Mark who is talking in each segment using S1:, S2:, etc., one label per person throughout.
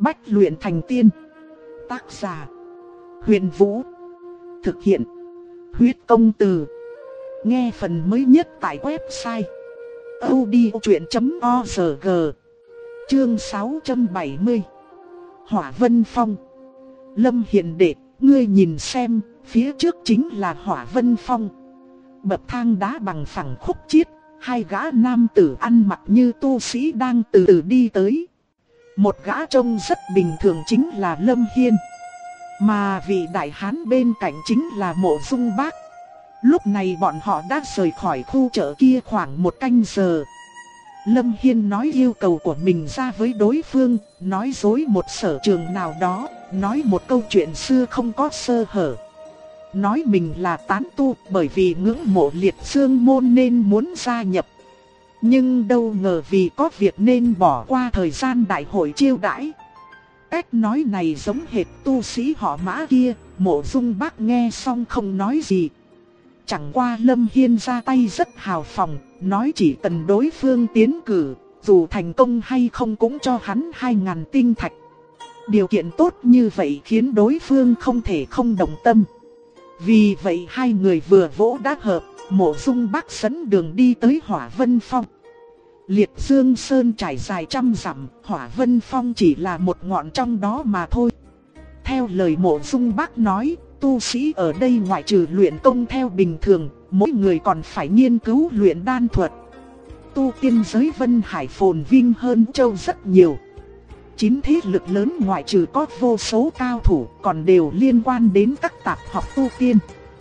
S1: Bách luyện thành tiên. Tác giả: Huyền Vũ. Thực hiện: Huyết Công Từ. Nghe phần mới nhất tại website audiochuyen.org. Chương 670. Hỏa Vân Phong. Lâm Hiền đệ, ngươi nhìn xem, phía trước chính là Hỏa Vân Phong. Bậc thang đá bằng phẳng khúc chiết, hai gã nam tử ăn mặc như tu sĩ đang từ từ đi tới. Một gã trông rất bình thường chính là Lâm Hiên, mà vị đại hán bên cạnh chính là Mộ Dung Bác. Lúc này bọn họ đã rời khỏi khu chợ kia khoảng một canh giờ. Lâm Hiên nói yêu cầu của mình ra với đối phương, nói dối một sở trường nào đó, nói một câu chuyện xưa không có sơ hở. Nói mình là tán tu bởi vì ngưỡng mộ Liệt Dương môn nên muốn gia nhập. Nhưng đâu ngờ vì có việc nên bỏ qua thời gian đại hội chiêu đãi. Cách nói này giống hệt tu sĩ họ Mã kia. Mộ Dung Bác nghe xong không nói gì. Chẳng qua Lâm Hiên ra tay rất hào phóng, nói chỉ cần đối phương tiến cử, dù thành công hay không cũng cho hắn 2.000 tinh thạch. Điều kiện tốt như vậy khiến đối phương không thể không đồng tâm. Vì vậy hai người vừa vỗ đã hợp. Mộ Dung Bác dẫn đường đi tới Hỏa Vân Phong. Liệt Dương Sơn trải dài trăm dặm, Hỏa Vân Phong chỉ là một ngọn trong đó mà thôi. Theo lời Mộ Dung Bác nói, tu sĩ ở đây ngoại trừ luyện công theo bình thường, mỗi người còn phải nghiên cứu luyện đan thuật. Tu tiên giới Vân Hải phồn vinh hơn châu rất nhiều. 9 thế lực lớn ngoại trừ có vô số cao thủ còn đều liên quan đến các tạp học tu tiên.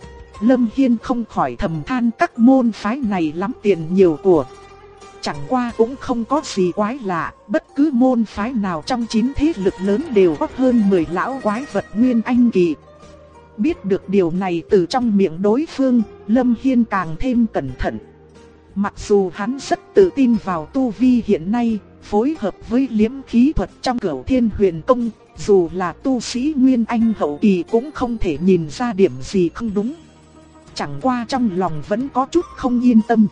S1: Lâm Hiên không khỏi thầm than các môn phái này lắm tiền nhiều của. Chẳng qua cũng không có gì quái lạ, bất cứ môn phái nào trong 9 thế lực lớn đều có hơn 10 lão quái vật nguyên anh kỳ. Biết được điều này từ trong miệng đối phương, Lâm Hiên càng thêm cẩn thận. Mặc dù hắn rất tự tin vào tu vi hiện nay, phối hợp với liễm khí thuật trong Cửu Thiên Huyền Công, dù là tu sĩ nguyên anh hậu kỳ cũng không thể nhìn ra điểm gì không đúng. Chẳng qua trong lòng vẫn có chút không yên tâm.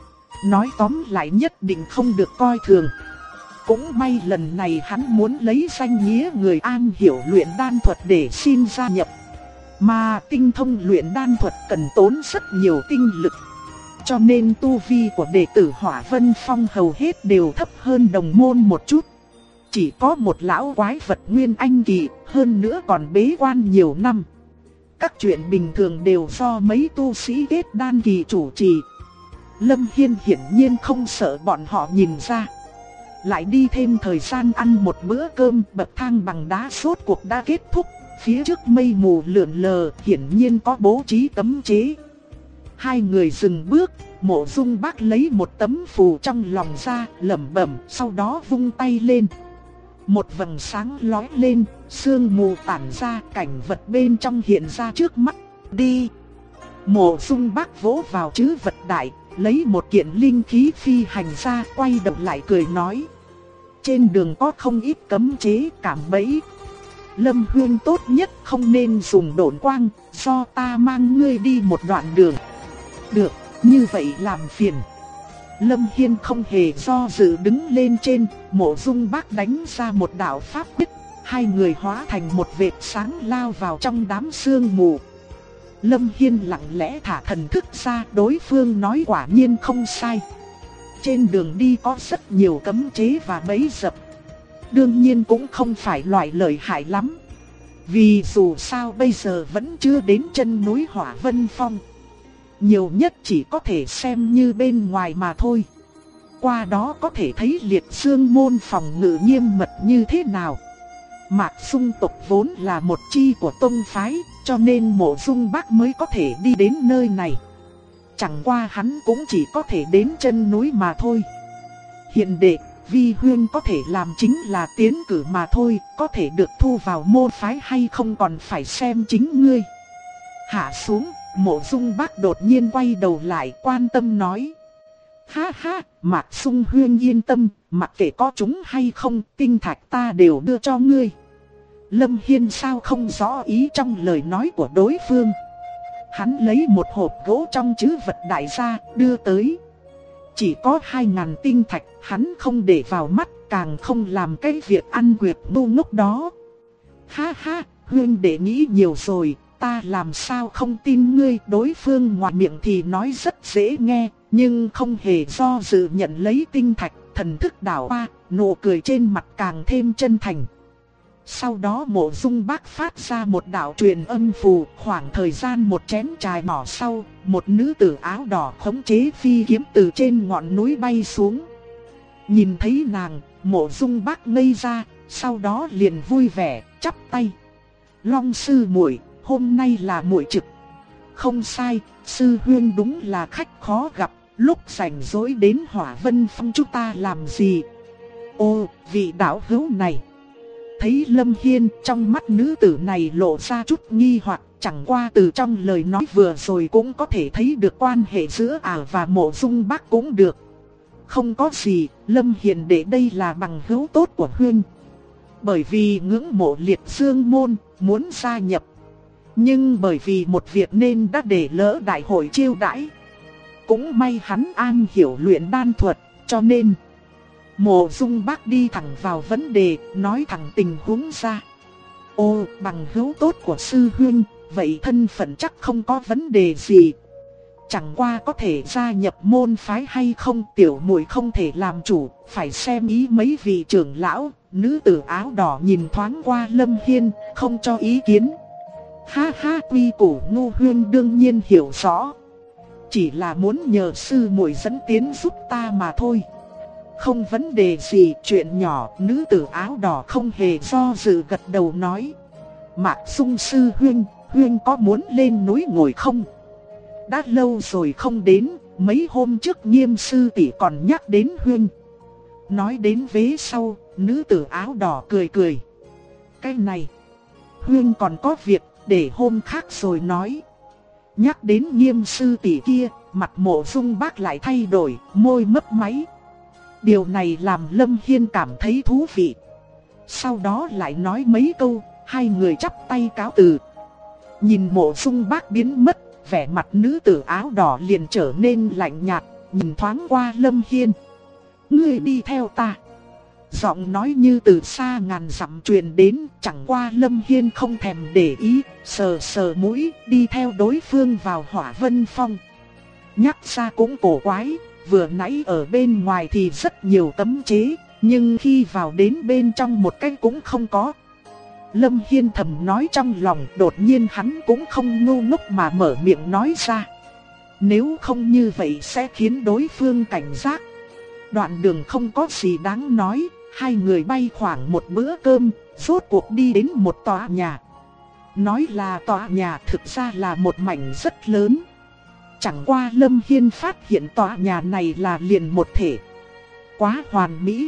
S1: Nói tóm lại nhất định không được coi thường. Cũng may lần này hắn muốn lấy danh nghĩa người am hiểu luyện đan thuật để xin gia nhập. Mà tinh thông luyện đan thuật cần tốn rất nhiều tinh lực. Cho nên tu vi của đệ tử Hỏa Vân Phong hầu hết đều thấp hơn đồng môn một chút. Chỉ có một lão quái vật nguyên anh kỳ, hơn nữa còn bế quan nhiều năm. Các chuyện bình thường đều do mấy tu sĩ kết đan kỳ chủ trì. Lâm Hiên hiển nhiên không sợ bọn họ nhìn ra. Lại đi thêm thời gian ăn một bữa cơm, bậc thang bằng đá sốt cuộc đã kết thúc. Phía trước mây mù lượn lờ, hiển nhiên có bố trí cấm chế. Hai người dừng bước, Mộ Dung Bác lấy một tấm phù trong lòng ra, lẩm bẩm, sau đó vung tay lên. Một vầng sáng lóe lên, sương mù tản ra, cảnh vật bên trong hiện ra trước mắt. Đi! Mộ Dung Bác vỗ vào trữ vật đại, lấy một kiện linh khí phi hành ra, quay đầu lại cười nói. Trên đường có không ít cấm chế, cạm bẫy. Lâm Huyên tốt nhất không nên dùng độn quang, do ta mang ngươi đi một đoạn đường. Được, như vậy làm phiền. Lâm Hiên không hề do dự đứng lên trên, Mộ Dung Bác đánh ra một đạo pháp quyết, hai người hóa thành một vệt sáng lao vào trong đám sương mù. Lâm Hiên lặng lẽ thả thần thức ra, đối phương nói quả nhiên không sai. Trên đường đi có rất nhiều cấm chế và bẫy dập. Đương nhiên cũng không phải loại lợi hại lắm. Vì dù sao bây giờ vẫn chưa đến chân núi Hỏa Vân Phong. Nhiều nhất chỉ có thể xem như bên ngoài mà thôi. Qua đó có thể thấy Liệt Dương môn phòng ngự nghiêm mật như thế nào. Mạc Dung tộc vốn là một chi của tông phái, cho nên Mộ Dung Bác mới có thể đi đến nơi này. Chẳng qua hắn cũng chỉ có thể đến chân núi mà thôi. Hiện đệ, Vi Huyên có thể làm chính là tiến cử mà thôi, có thể được thu vào môn phái hay không còn phải xem chính ngươi. Hạ xuống, Mộ Dung Bác đột nhiên quay đầu lại quan tâm nói. Ha ha, Mạc Dung Huyên yên tâm, mặc kệ có chúng hay không, tinh thạch ta đều đưa cho ngươi. Lâm Hiên sao không rõ ý trong lời nói của đối phương. Hắn lấy một hộp gỗ trong trữ vật đại ra, đưa tới. Chỉ có 2.000 tinh thạch, hắn không để vào mắt, càng không làm cái việc ăn quyệt ngu ngốc đó. Ha ha, huynh đệ nghĩ nhiều rồi, ta làm sao không tin ngươi. Đối phương ngoài miệng thì nói rất dễ nghe, nhưng không hề do dự nhận lấy tinh thạch, thần thức đảo qua, nụ cười trên mặt càng thêm chân thành. Sau đó Mộ Dung Bác phát ra một đạo truyền âm phù, khoảng thời gian một chén trà nhỏ sau, một nữ tử áo đỏ khống chế phi kiếm từ trên ngọn núi bay xuống. Nhìn thấy nàng, Mộ Dung Bác ngây ra, sau đó liền vui vẻ, chắp tay. Long sư muội, hôm nay là muội trực. Không sai, sư huynh đúng là khách khó gặp, lúc rảnh rỗi đến Hỏa Vân Phong chúng ta làm gì? Ô, vị đạo hữu này. Thấy Lâm Hiên, trong mắt nữ tử này lộ ra chút nghi hoặc, chẳng qua từ trong lời nói vừa rồi cũng có thể thấy được quan hệ giữa và Mộ Dung Bác cũng được. Không có gì, Lâm Hiền đệ đây là bằng hữu tốt của huynh. Bởi vì ngưỡng mộ Liệt Dương môn, muốn gia nhập. Nhưng bởi vì một việc nên đã để lỡ đại hội chiêu đãi. Cũng may hắn an hiểu luyện đan thuật, cho nên Mộ Dung Bác đi thẳng vào vấn đề, nói thẳng tình huống ra. Ô, bằng hữu tốt của sư huynh, vậy thân phận chắc không có vấn đề gì. Chẳng qua có thể gia nhập môn phái hay không, tiểu muội không thể làm chủ, phải xem ý mấy vị trưởng lão. Nữ tử áo đỏ nhìn thoáng qua Lâm Hiên, không cho ý kiến. Ha ha, quy củ ngu huynh đương nhiên hiểu rõ. Chỉ là muốn nhờ sư muội dẫn tiến giúp ta mà thôi. Không vấn đề gì, chuyện nhỏ. Nữ tử áo đỏ không hề do dự gật đầu nói. Mạc Dung sư huynh có muốn lên núi ngồi không? Đã lâu rồi không đến, mấy hôm trước Nghiêm sư tỷ còn nhắc đến huynh. Nói đến vế sau, nữ tử áo đỏ cười cười. Cái này, huynh còn có việc, để hôm khác rồi nói. Nhắc đến Nghiêm sư tỷ kia, mặt Mộ Dung Bác lại thay đổi, môi mấp máy. Điều này làm Lâm Hiên cảm thấy thú vị. Sau đó lại nói mấy câu, hai người chắp tay cáo từ. Nhìn Mộ Dung Bác biến mất, vẻ mặt nữ tử áo đỏ liền trở nên lạnh nhạt, nhìn thoáng qua Lâm Hiên. Ngươi đi theo ta. Giọng nói như từ xa ngàn dặm truyền đến, chẳng qua Lâm Hiên không thèm để ý, sờ sờ mũi, đi theo đối phương vào Hỏa Vân Phong. Nhắc ra cũng cổ quái, vừa nãy ở bên ngoài thì rất nhiều cấm chế, nhưng khi vào đến bên trong một cái cũng không có. Lâm Hiên thầm nói trong lòng, đột nhiên hắn cũng không ngu ngốc mà mở miệng nói ra. Nếu không như vậy sẽ khiến đối phương cảnh giác. Đoạn đường không có gì đáng nói, hai người bay khoảng một bữa cơm, rốt cuộc đi đến một tòa nhà. Nói là tòa nhà thực ra là một mảnh rất lớn. Chẳng qua Lâm Hiên phát hiện tòa nhà này là liền một thể. Quá hoàn mỹ.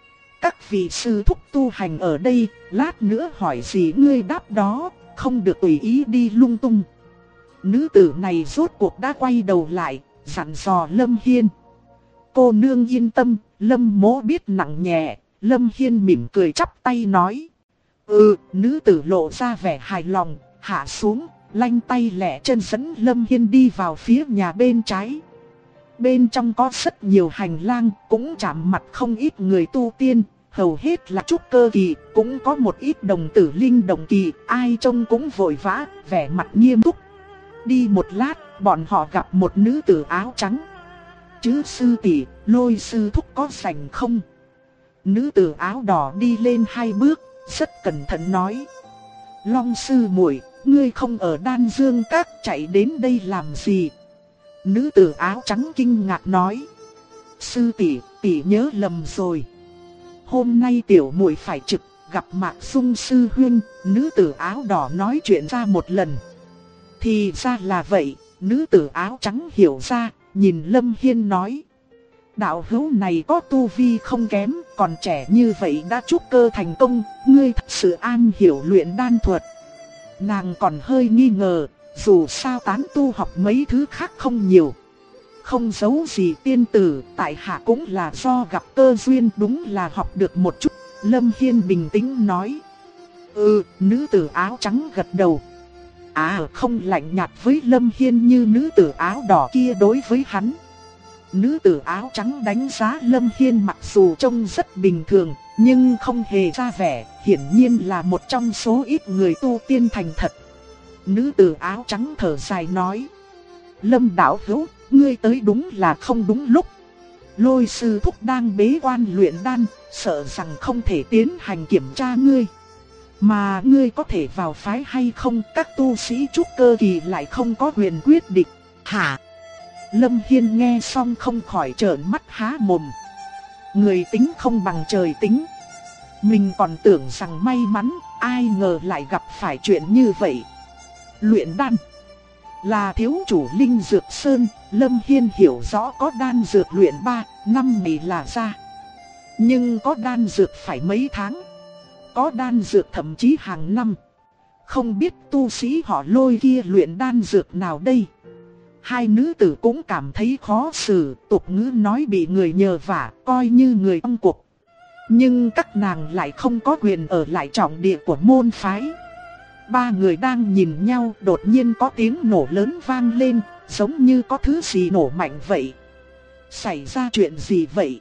S1: Các vị sư thúc tu hành ở đây, lát nữa hỏi gì ngươi đáp đó, không được tùy ý đi lung tung. Nữ tử này rốt cuộc đã quay đầu lại, dặn dò Lâm Hiên. Cô nương yên tâm, Lâm mỗ biết nặng nhẹ. Lâm Hiên mỉm cười chắp tay nói. Nữ tử lộ ra vẻ hài lòng, hạ xuống, lanh tay lẹ chân dẫn Lâm Hiên đi vào phía nhà bên trái. Bên trong có rất nhiều hành lang, cũng chạm mặt không ít người tu tiên, hầu hết là trúc cơ kỳ, cũng có một ít đồng tử linh đồng kỳ, ai trông cũng vội vã, vẻ mặt nghiêm túc. Đi một lát, bọn họ gặp một nữ tử áo trắng. Chứ sư tỷ, Lôi sư thúc có rảnh không? Nữ tử áo đỏ đi lên hai bước, rất cẩn thận nói. Long sư muội, ngươi không ở Đan Dương Các chạy đến đây làm gì? Nữ tử áo trắng kinh ngạc nói. Sư tỷ, tỷ nhớ lầm rồi. Hôm nay tiểu muội phải trực, gặp Mạc Dung sư huynh. Nữ tử áo đỏ nói chuyện ra một lần. Thì ra là vậy, nữ tử áo trắng hiểu ra, nhìn Lâm Hiên nói. Đạo hữu này có tu vi không kém, còn trẻ như vậy đã trúc cơ thành công, ngươi thật sự an hiểu luyện đan thuật. Nàng còn hơi nghi ngờ, dù sao tán tu học mấy thứ khác không nhiều. Không giấu gì tiên tử, tại hạ cũng là do gặp cơ duyên, đúng là học được một chút. Lâm Hiên bình tĩnh nói. Nữ tử áo trắng gật đầu. Không lạnh nhạt với Lâm Hiên như nữ tử áo đỏ kia đối với hắn. Nữ tử áo trắng đánh giá Lâm Hiên mặc dù trông rất bình thường, nhưng không hề ra vẻ, hiển nhiên là một trong số ít người tu tiên thành thật. Nữ tử áo trắng thở dài nói: Lâm đạo hữu, ngươi tới đúng là không đúng lúc. Lôi sư thúc đang bế quan luyện đan, sợ rằng không thể tiến hành kiểm tra ngươi. Mà ngươi có thể vào phái hay không, các tu sĩ trúc cơ kỳ lại không có quyền quyết định. Hả? Lâm Hiên nghe xong không khỏi trợn mắt há mồm. Người tính không bằng trời tính. Mình còn tưởng rằng may mắn, ai ngờ lại gặp phải chuyện như vậy. Luyện đan là thiếu chủ Linh Dược Sơn, Lâm Hiên hiểu rõ có đan dược luyện 3, 5 ngày là ra. Nhưng có đan dược phải mấy tháng, có đan dược thậm chí hàng năm. Không biết tu sĩ họ Lôi kia luyện đan dược nào đây? Hai nữ tử cũng cảm thấy khó xử, tục ngữ nói bị người nhờ vả, coi như người trong cuộc. Nhưng các nàng lại không có quyền ở lại trọng địa của môn phái. Ba người đang nhìn nhau, đột nhiên có tiếng nổ lớn vang lên, giống như có thứ gì nổ mạnh vậy. Xảy ra chuyện gì vậy?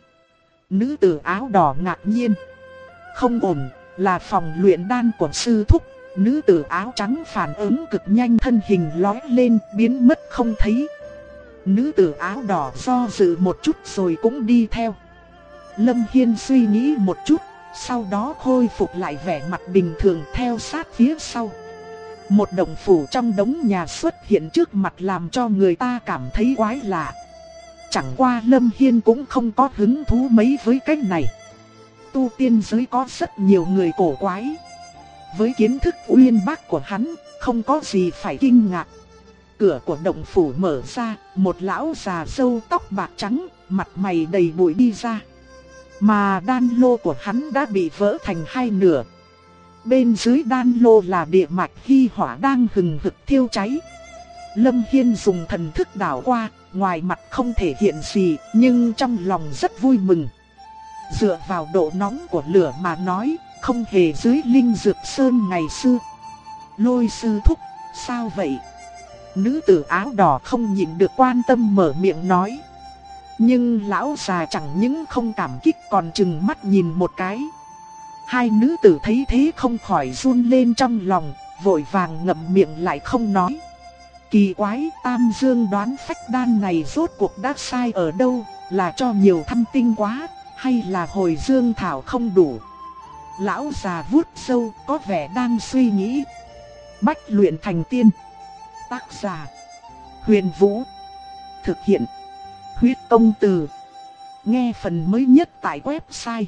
S1: Nữ tử áo đỏ ngạc nhiên. Không ổn, là phòng luyện đan của sư thúc. Nữ tử áo trắng phản ứng cực nhanh, thân hình lói lên, biến mất không thấy. Nữ tử áo đỏ do dự một chút rồi cũng đi theo. Lâm Hiên suy nghĩ một chút, sau đó khôi phục lại vẻ mặt bình thường theo sát phía sau. Một động phủ trong đống nhà xuất hiện trước mặt làm cho người ta cảm thấy quái lạ. Chẳng qua Lâm Hiên cũng không có hứng thú mấy với cái này. Tu tiên giới có rất nhiều người cổ quái. Với kiến thức uyên bác của hắn, không có gì phải kinh ngạc. Cửa của động phủ mở ra, một lão già râu tóc bạc trắng, mặt mày đầy bụi đi ra. Mà đan lô của hắn đã bị vỡ thành hai nửa. Bên dưới đan lô là địa mạch hy hỏa đang hừng hực thiêu cháy. Lâm Hiên dùng thần thức đảo qua, ngoài mặt không thể hiện gì, nhưng trong lòng rất vui mừng. Dựa vào độ nóng của lửa mà nói, không hề dưới Linh Dược Sơn ngày xưa. Lôi sư thúc, sao vậy? Nữ tử áo đỏ không nhịn được quan tâm mở miệng nói. Nhưng lão già chẳng những không cảm kích còn chừng mắt nhìn một cái. Hai nữ tử thấy thế không khỏi run lên trong lòng, vội vàng ngậm miệng lại không nói. Kỳ quái, Tam Dương đoán phách đan này rốt cuộc đã sai ở đâu, là cho nhiều thăm tinh quá, hay là hồi dương thảo không đủ? Lão già vuốt râu có vẻ đang suy nghĩ. Bách luyện thành tiên. Tác giả Huyền Vũ. Thực hiện Huyết Công Từ. Nghe phần mới nhất tại website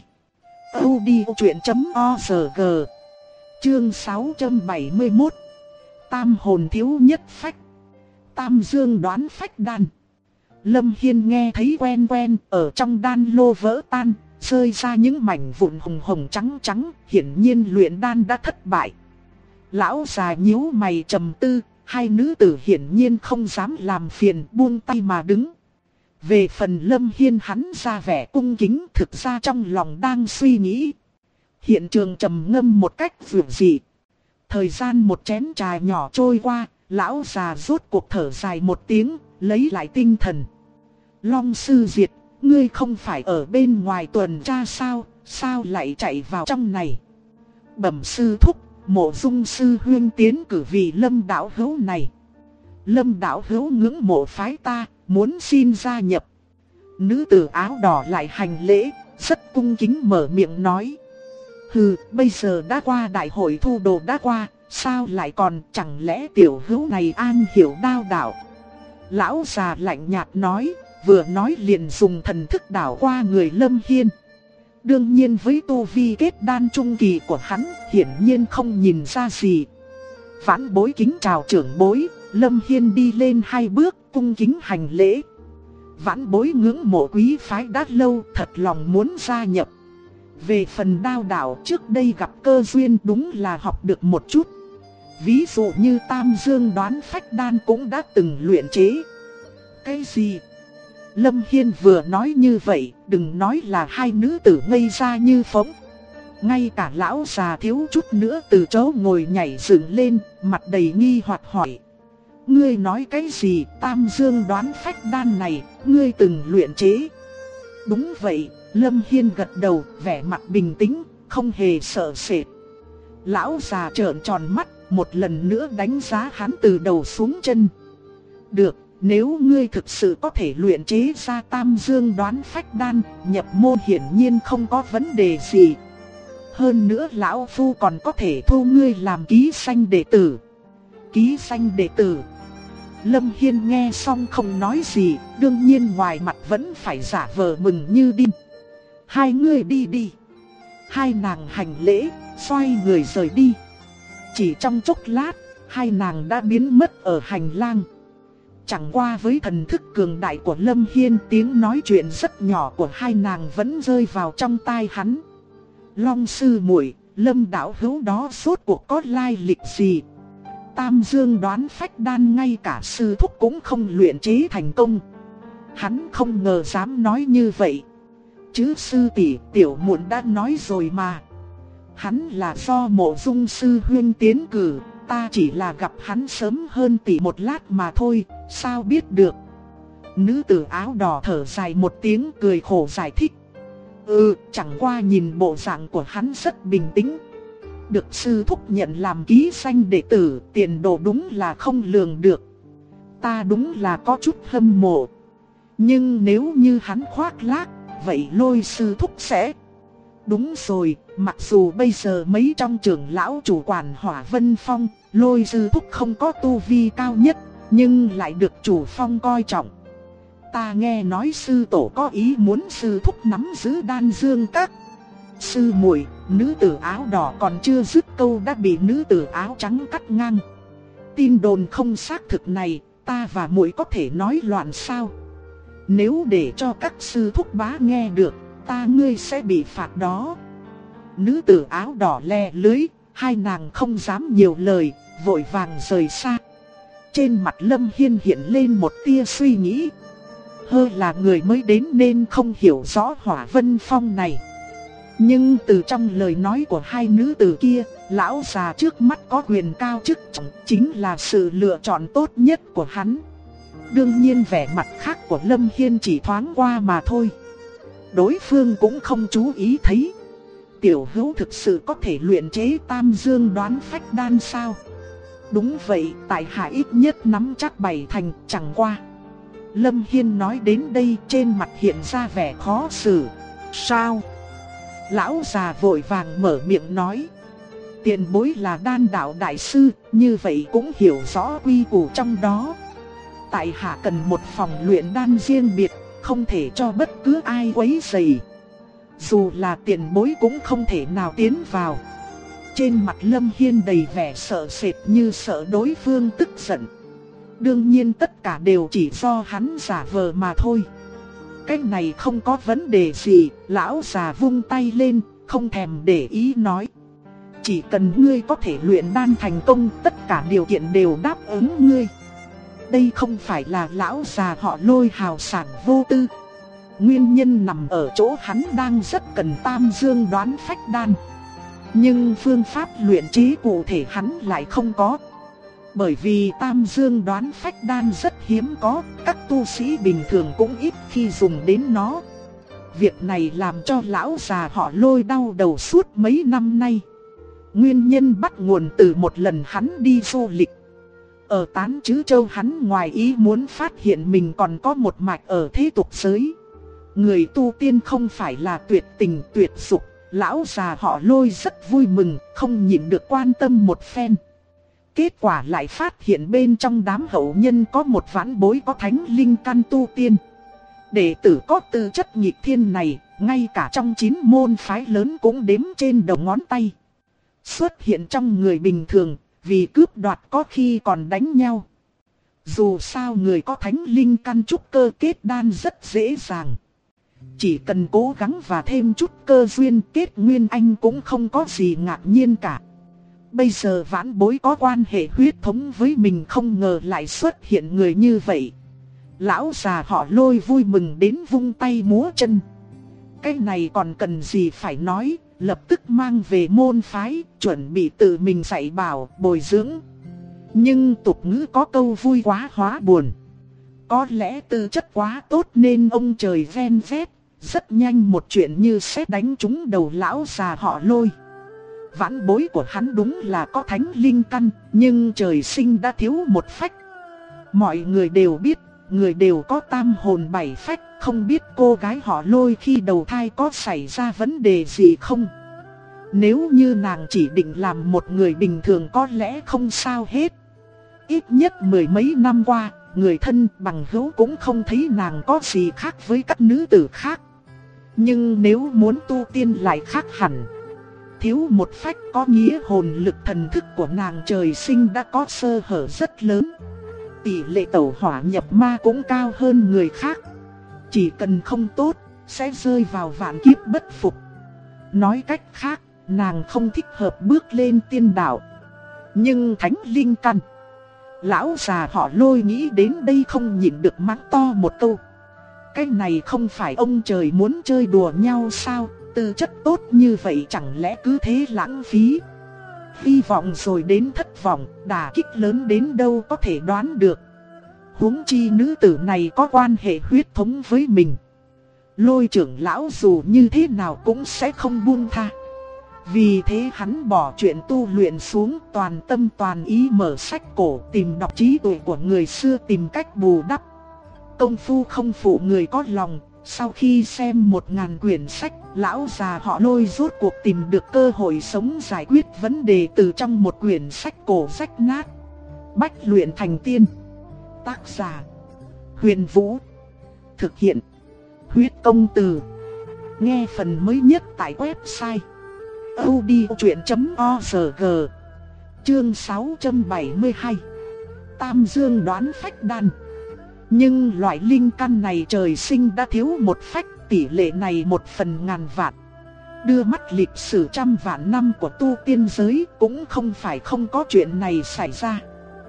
S1: audiochuyện.org. Chương 671. Tam hồn thiếu nhất phách. Tam Dương đoán phách đan. Lâm Hiên nghe thấy quen quen, ở trong đan lô vỡ tan, rơi ra những mảnh vụn hồng hồng trắng trắng, hiển nhiên luyện đan đã thất bại. Lão già nhíu mày trầm tư, hai nữ tử hiển nhiên không dám làm phiền, buông tay mà đứng. Về phần Lâm Hiên, hắn ra vẻ cung kính, thực ra trong lòng đang suy nghĩ. Hiện trường trầm ngâm một cách vượt dị. Thời gian một chén trà nhỏ trôi qua, lão già rốt cuộc thở dài một tiếng, lấy lại tinh thần. Long sư Diệt, ngươi không phải ở bên ngoài tuần tra sao, sao lại chạy vào trong này? Bẩm sư thúc, Mộ Dung sư huynh tiến cử vì Lâm đạo hữu này. Lâm đạo hữu ngưỡng mộ phái ta, muốn xin gia nhập. Nữ tử áo đỏ lại hành lễ, rất cung kính mở miệng nói. Hừ, bây giờ đã qua đại hội thu đồ đã qua, sao lại còn, chẳng lẽ tiểu hữu này an hiểu đao đạo? Lão già lạnh nhạt nói, vừa nói liền dùng thần thức đảo qua người Lâm Hiên. Đương nhiên với tu vi kết đan trung kỳ của hắn, hiển nhiên không nhìn ra gì. Vãn bối kính chào trưởng bối. Lâm Hiên đi lên hai bước, cung kính hành lễ. Vãn bối ngưỡng mộ quý phái đã lâu, thật lòng muốn gia nhập. Về phần đao đạo, trước đây gặp cơ duyên đúng là học được một chút. Ví dụ như Tam Dương đoán phách đan cũng đã từng luyện chế. Cái gì? Lâm Hiên vừa nói như vậy, đừng nói là hai nữ tử ngây ra như phỗng. Ngay cả lão già thiếu chút nữa từ chỗ ngồi nhảy dựng lên, mặt đầy nghi hoặc hỏi. ngươi nói cái gì? Tam dương đoán phách đan này, ngươi từng luyện chế? Đúng vậy, Lâm Hiên gật đầu, vẻ mặt bình tĩnh, không hề sợ sệt. Lão già trợn tròn mắt, một lần nữa đánh giá hắn từ đầu xuống chân. Được, nếu ngươi thực sự có thể luyện chế ra tam dương đoán phách đan, nhập môn hiển nhiên không có vấn đề gì. Hơn nữa lão phu còn có thể thu ngươi làm ký sanh đệ tử. Ký sanh đệ tử? Lâm Hiên nghe xong không nói gì, đương nhiên ngoài mặt vẫn phải giả vờ mừng như điên. Hai ngươi đi đi. Hai nàng hành lễ, xoay người rời đi. Chỉ trong chốc lát, hai nàng đã biến mất ở hành lang. Chẳng qua với thần thức cường đại của Lâm Hiên, tiếng nói chuyện rất nhỏ của hai nàng vẫn rơi vào trong tai hắn. Long sư muội, Lâm đạo hữu đó rốt cuộc có lai lịch gì? Tam dương đoán phách đan ngay cả sư thúc cũng không luyện chế thành công. Hắn không ngờ dám nói như vậy. Chứ sư tỷ, tiểu muội đã nói rồi mà. Hắn là do Mộ Dung sư huynh tiến cử, ta chỉ là gặp hắn sớm hơn tỷ một lát mà thôi, sao biết được. Nữ tử áo đỏ thở dài một tiếng, cười khổ giải thích. Chẳng qua nhìn bộ dạng của hắn rất bình tĩnh. Được sư thúc nhận làm ký sanh đệ tử, tiền đồ đúng là không lường được. Ta đúng là có chút hâm mộ. Nhưng nếu như hắn khoác lác, vậy Lôi sư thúc sẽ... Đúng rồi, mặc dù bây giờ mấy trong trưởng lão chủ quản Hỏa Vân Phong, Lôi sư thúc không có tu vi cao nhất, nhưng lại được chủ phong coi trọng. Ta nghe nói sư tổ có ý muốn sư thúc nắm giữ Đan Dương Các. Sư muội, nữ tử áo đỏ còn chưa dứt câu đã bị nữ tử áo trắng cắt ngang. Tin đồn không xác thực này, ta và muội có thể nói loạn sao? Nếu để cho các sư thúc bá nghe được, ta ngươi sẽ bị phạt đó. Nữ tử áo đỏ le lưới, hai nàng không dám nhiều lời, vội vàng rời xa. Trên mặt Lâm Hiên hiện lên một tia suy nghĩ. Hơ là người mới đến nên không hiểu rõ Hỏa Vân Phong này. Nhưng từ trong lời nói của hai nữ tử kia, lão già trước mắt có quyền cao chức trọng, chính là sự lựa chọn tốt nhất của hắn. Đương nhiên vẻ mặt khác của Lâm Hiên chỉ thoáng qua mà thôi. Đối phương cũng không chú ý thấy. Tiểu hữu thực sự có thể luyện chế tam dương đoán phách đan sao? Đúng vậy, tại hạ ít nhất nắm chắc 7 thành, chẳng qua. Lâm Hiên nói đến đây, trên mặt hiện ra vẻ khó xử. Sao? Lão già vội vàng mở miệng nói. Tiền bối là đan đạo đại sư, như vậy cũng hiểu rõ quy củ trong đó. Tại hạ cần một phòng luyện đan riêng biệt, không thể cho bất cứ ai quấy rầy. Dù là tiền bối cũng không thể nào tiến vào. Trên mặt Lâm Hiên đầy vẻ sợ sệt, như sợ đối phương tức giận. Đương nhiên tất cả đều chỉ do hắn giả vờ mà thôi. Cái này không có vấn đề gì, lão già vung tay lên, không thèm để ý nói. Chỉ cần ngươi có thể luyện đan thành công, tất cả điều kiện đều đáp ứng ngươi. Đây không phải là lão già họ Lôi hào sảng vô tư. Nguyên nhân nằm ở chỗ hắn đang rất cần tam dương đoán phách đan. Nhưng phương pháp luyện chế cụ thể hắn lại không có. Bởi vì tam dương đoán phách đan rất hiếm có, các tu sĩ bình thường cũng ít khi dùng đến nó. Việc này làm cho lão già họ Lôi đau đầu suốt mấy năm nay. Nguyên nhân bắt nguồn từ một lần hắn đi du lịch. Ở Tán Trứ Châu hắn ngoài ý muốn phát hiện mình còn có một mạch ở thế tục giới. Người tu tiên không phải là tuyệt tình tuyệt dục, lão già họ Lôi rất vui mừng, không nhịn được quan tâm một phen. Kết quả lại phát hiện bên trong đám hậu nhân có một vãn bối có thánh linh căn tu tiên. Đệ tử có tư chất nghịch thiên này, ngay cả trong 9 môn phái lớn cũng đếm trên đầu ngón tay. Xuất hiện trong người bình thường, vì cướp đoạt có khi còn đánh nhau. Dù sao người có thánh linh căn trúc cơ kết đan rất dễ dàng. Chỉ cần cố gắng và thêm chút cơ duyên kết nguyên anh cũng không có gì ngạc nhiên cả. Bây giờ vãn bối có quan hệ huyết thống với mình, không ngờ lại xuất hiện người như vậy. Lão già họ Lôi vui mừng đến vung tay múa chân. Cái này còn cần gì phải nói, lập tức mang về môn phái, chuẩn bị tự mình dạy bảo, bồi dưỡng. Nhưng tục ngữ có câu vui quá hóa buồn. Có lẽ tư chất quá tốt nên ông trời ven vét, rất nhanh một chuyện như sét đánh trúng đầu lão già họ Lôi. Vãn bối của hắn đúng là có thánh linh căn, nhưng trời sinh đã thiếu một phách. Mọi người đều biết, người đều có tam hồn bảy phách, không biết cô gái họ Lôi khi đầu thai có xảy ra vấn đề gì không. Nếu như nàng chỉ định làm một người bình thường có lẽ không sao hết. Ít nhất mười mấy năm qua, người thân bằng hữu cũng không thấy nàng có gì khác với các nữ tử khác. Nhưng nếu muốn tu tiên lại khác hẳn. Thiếu một phách có nghĩa hồn lực thần thức của nàng trời sinh đã có sơ hở rất lớn. Tỷ lệ tẩu hỏa nhập ma cũng cao hơn người khác. Chỉ cần không tốt, sẽ rơi vào vạn kiếp bất phục. Nói cách khác, nàng không thích hợp bước lên tiên đạo. Nhưng thánh linh căn. Lão già họ Lôi nghĩ đến đây không nhịn được mắng to một câu. Cái này không phải ông trời muốn chơi đùa nhau sao? Tư chất tốt như vậy chẳng lẽ cứ thế lãng phí? Hy vọng rồi đến thất vọng, đả kích lớn đến đâu có thể đoán được. Huống chi nữ tử này có quan hệ huyết thống với mình. Lôi trưởng lão dù như thế nào cũng sẽ không buông tha. Vì thế hắn bỏ chuyện tu luyện xuống, toàn tâm toàn ý mở sách cổ tìm đọc trí tuệ của người xưa, tìm cách bù đắp. Công phu không phụ người có lòng. Sau khi xem 1000 quyển sách, lão già họ Lôi rốt cuộc tìm được cơ hội sống giải quyết vấn đề từ trong một quyển sách cổ rách nát. Bách luyện thành tiên. Tác giả: Huyền Vũ. Thực hiện: Huyết Công Từ. Nghe phần mới nhất tại website audiochuyện.org. Chương 672. Tam Dương đoán phách đan. Nhưng loại linh căn này trời sinh đã thiếu một phách, tỷ lệ này 1/1000 vạn. Đưa mắt lịch sử trăm vạn năm của tu tiên giới cũng không phải không có chuyện này xảy ra.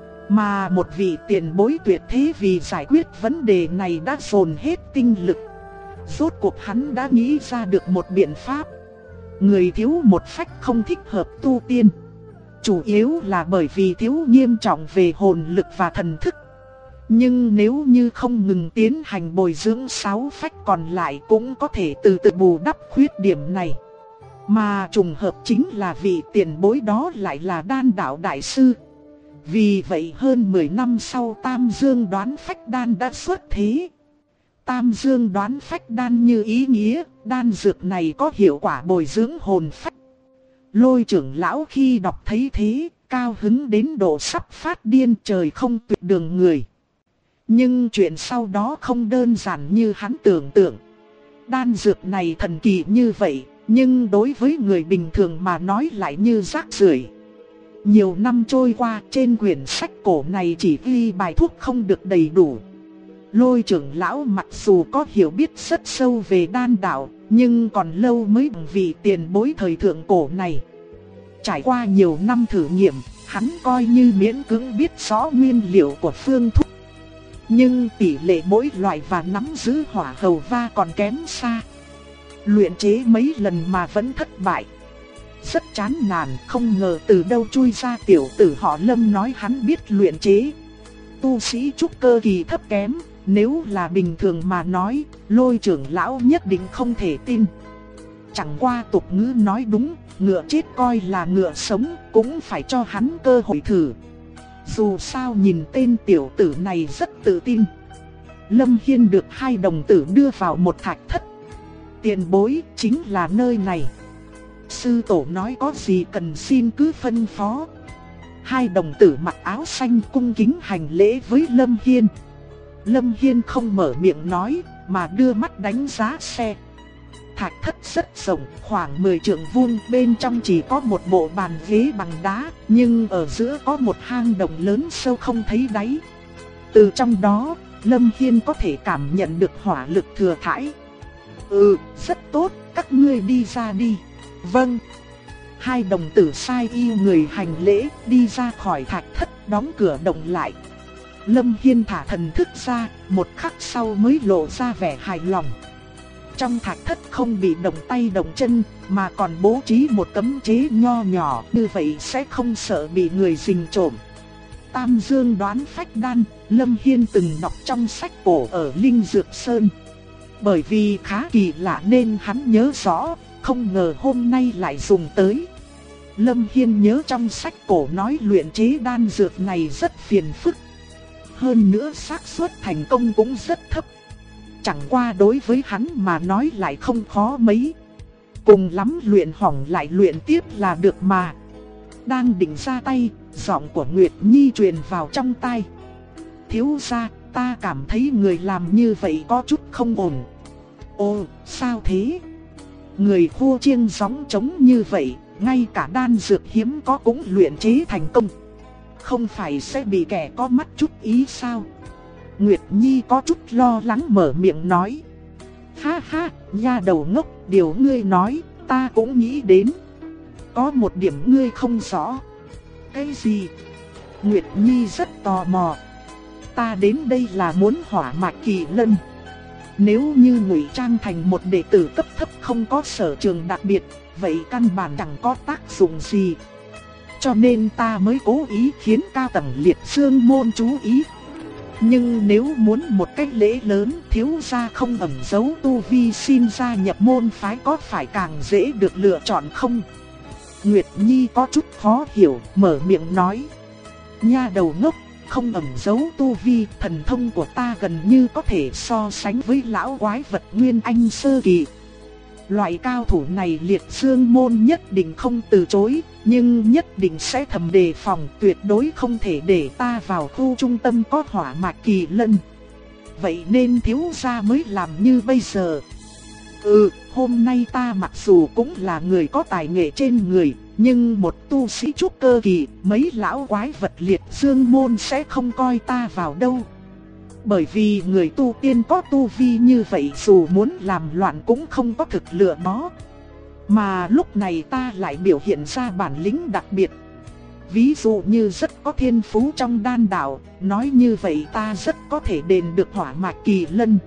S1: Mà một vị tiền bối tuyệt thế vì giải quyết vấn đề này đã dồn hết tinh lực. Rốt cuộc hắn đã nghĩ ra được một biện pháp. Người thiếu một phách không thích hợp tu tiên. Chủ yếu là bởi vì thiếu nghiêm trọng về hồn lực và thần thức. Nhưng nếu như không ngừng tiến hành bồi dưỡng 6 phách còn lại cũng có thể từ từ bù đắp khuyết điểm này. Mà trùng hợp chính là vị tiền bối đó lại là đan đạo đại sư. Vì vậy hơn 10 năm sau Tam Dương đoán phách đan đã xuất thế. Tam Dương đoán phách đan như ý nghĩa, đan dược này có hiệu quả bồi dưỡng hồn phách. Lôi trưởng lão khi đọc thấy thế, cao hứng đến độ sắp phát điên, trời không tuyệt đường người. Nhưng chuyện sau đó không đơn giản như hắn tưởng tượng. Đan dược này thần kỳ như vậy, nhưng đối với người bình thường mà nói lại như rác rưởi. Nhiều năm trôi qua, trên quyển sách cổ này chỉ ghi bài thuốc không được đầy đủ. Lôi trưởng lão mặc dù có hiểu biết rất sâu về đan đạo, nhưng còn lâu mới bằng vị tiền bối thời thượng cổ này. Trải qua nhiều năm thử nghiệm, hắn coi như miễn cưỡng biết rõ nguyên liệu của phương thuốc. Nhưng tỷ lệ mỗi loại và nắm giữ hỏa hầu va còn kém xa. Luyện chế mấy lần mà vẫn thất bại. Rất chán nản, không ngờ từ đâu chui ra tiểu tử họ Lâm nói hắn biết luyện chế. Tu sĩ trúc cơ kỳ thấp kém, nếu là bình thường mà nói, Lôi trưởng lão nhất định không thể tin. Chẳng qua tục ngữ nói đúng, ngựa chết coi là ngựa sống, cũng phải cho hắn cơ hội thử. Dù sao nhìn tên tiểu tử này rất tự tin. Lâm Hiên được 2 đồng tử đưa vào một thạch thất. Tiền bối chính là nơi này. Sư tổ nói có gì cần xin cứ phân phó. 2 đồng tử mặc áo xanh cung kính hành lễ với Lâm Hiên. Lâm Hiên không mở miệng nói, mà đưa mắt đánh giá xe. Thạch thất rất rộng, khoảng 10 trượng vuông, bên trong chỉ có một bộ bàn ghế bằng đá, nhưng ở giữa có một hang động lớn sâu không thấy đáy. Từ trong đó, Lâm Hiên có thể cảm nhận được hỏa lực thừa thãi. Rất tốt, các ngươi đi ra đi. Vâng. 2 đồng tử sai y người hành lễ, đi ra khỏi thạch thất, đóng cửa động lại. Lâm Hiên thả thần thức ra, một khắc sau mới lộ ra vẻ hài lòng. Trong thạch thất không bị động tay động chân, mà còn bố trí một cấm chế nho nhỏ, như vậy sẽ không sợ bị người rình trộm. Tam Dương đoán phách đan, Lâm Hiên từng đọc trong sách cổ ở Linh Dược Sơn. Bởi vì khá kỳ lạ nên hắn nhớ rõ, không ngờ hôm nay lại dùng tới. Lâm Hiên nhớ trong sách cổ nói luyện chế đan dược này rất phiền phức. Hơn nữa xác suất thành công cũng rất thấp. Chẳng qua đối với hắn mà nói lại không khó mấy. Cùng lắm luyện hỏng lại luyện tiếp là được mà. Đang định ra tay, giọng của Nguyệt Nhi truyền vào trong tai. Thiếu gia, ta cảm thấy người làm như vậy có chút không ổn. Ồ, sao thế? Người khô chiêng gióng trống như vậy, ngay cả đan dược hiếm có cũng luyện chế thành công. Không phải sẽ bị kẻ có mắt chút ý sao? Nguyệt Nhi có chút lo lắng mở miệng nói. Ha ha, nha đầu ngốc, điều ngươi nói, ta cũng nghĩ đến. Có một điểm ngươi không rõ. Cái gì? Nguyệt Nhi rất tò mò. Ta đến đây là muốn hỏa mạch kỳ lân. Nếu như ngụy trang thành một đệ tử cấp thấp không có sở trường đặc biệt, vậy căn bản chẳng có tác dụng gì. Cho nên ta mới cố ý khiến cao tầng liệt dương môn chú ý. Nhưng nếu muốn một cách lễ lớn, thiếu gia không ẩn giấu tu vi xin gia nhập môn phái có phải càng dễ được lựa chọn không? Nguyệt Nhi có chút khó hiểu, mở miệng nói. Nha đầu ngốc, không ẩn giấu tu vi, thần thông của ta gần như có thể so sánh với lão quái vật Nguyên Anh sơ kỳ. Loại cao thủ này liệt dương môn nhất định không từ chối, nhưng nhất định sẽ thầm đề phòng, tuyệt đối không thể để ta vào khu trung tâm có hỏa mạch kỳ lân. Vậy nên thiếu gia mới làm như bây giờ. Hôm nay ta mặc dù cũng là người có tài nghệ trên người, nhưng một tu sĩ trúc cơ kỳ, mấy lão quái vật liệt dương môn sẽ không coi ta vào đâu. Bởi vì người tu tiên có tu vi như vậy dù muốn làm loạn cũng không có thực lựa đó. Mà lúc này ta lại biểu hiện ra bản lĩnh đặc biệt. Ví dụ như rất có thiên phú trong đan đạo, nói như vậy ta rất có thể đền được hỏa mạch kỳ lân.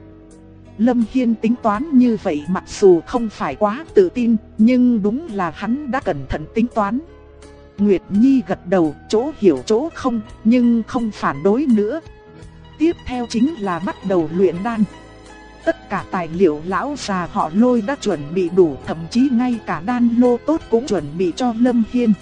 S1: Lâm Hiên tính toán như vậy mặc dù không phải quá tự tin, nhưng đúng là hắn đã cẩn thận tính toán. Nguyệt Nhi gật đầu, chỗ hiểu chỗ không, nhưng không phản đối nữa. Tiếp theo chính là bắt đầu luyện đan. Tất cả tài liệu lão già họ Lôi đã chuẩn bị đủ, thậm chí ngay cả đan lô tốt cũng chuẩn bị cho Lâm Hiên.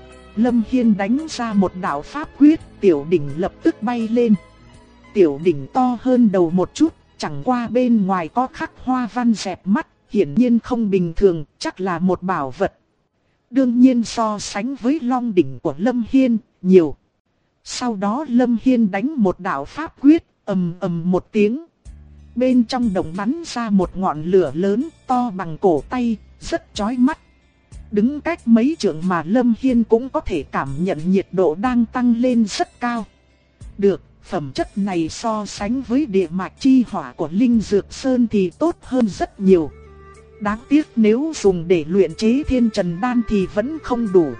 S1: Lâm Hiên đánh ra một đạo pháp quyết, tiểu đỉnh lập tức bay lên. Tiểu đỉnh to hơn đầu một chút, chẳng qua bên ngoài có khắc hoa văn dẹp mắt, hiển nhiên không bình thường, chắc là một bảo vật. Đương nhiên so sánh với long đỉnh của Lâm Hiên, nhiều. Sau đó Lâm Hiên đánh một đạo pháp quyết, ầm ầm một tiếng. Bên trong đồng bắn ra một ngọn lửa lớn to bằng cổ tay, rất chói mắt. Đứng cách mấy trượng mà Lâm Hiên cũng có thể cảm nhận nhiệt độ đang tăng lên rất cao. Được, phẩm chất này so sánh với địa mạch chi hỏa của Linh Dược Sơn thì tốt hơn rất nhiều. Đáng tiếc nếu dùng để luyện chế Thiên Trần Đan thì vẫn không đủ.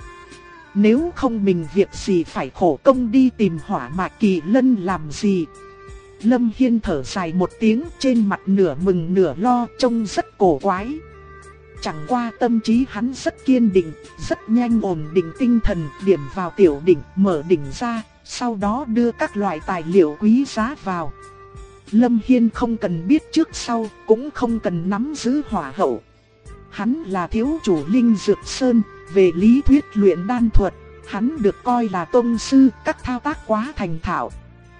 S1: Nếu không mình việc gì phải khổ công đi tìm hỏa mạch kỳ lân làm gì. Lâm Hiên thở dài một tiếng, trên mặt nửa mừng nửa lo, trông rất cổ quái. Chẳng qua tâm trí hắn rất kiên định, rất nhanh ổn định tinh thần, điểm vào tiểu đỉnh, mở đỉnh ra, sau đó đưa các loại tài liệu quý giá vào. Lâm Hiên không cần biết trước sau, cũng không cần nắm giữ hỏa hậu. Hắn là thiếu chủ Linh Dược Sơn, về lý thuyết luyện đan thuật, hắn được coi là tông sư, các thao tác quá thành thạo.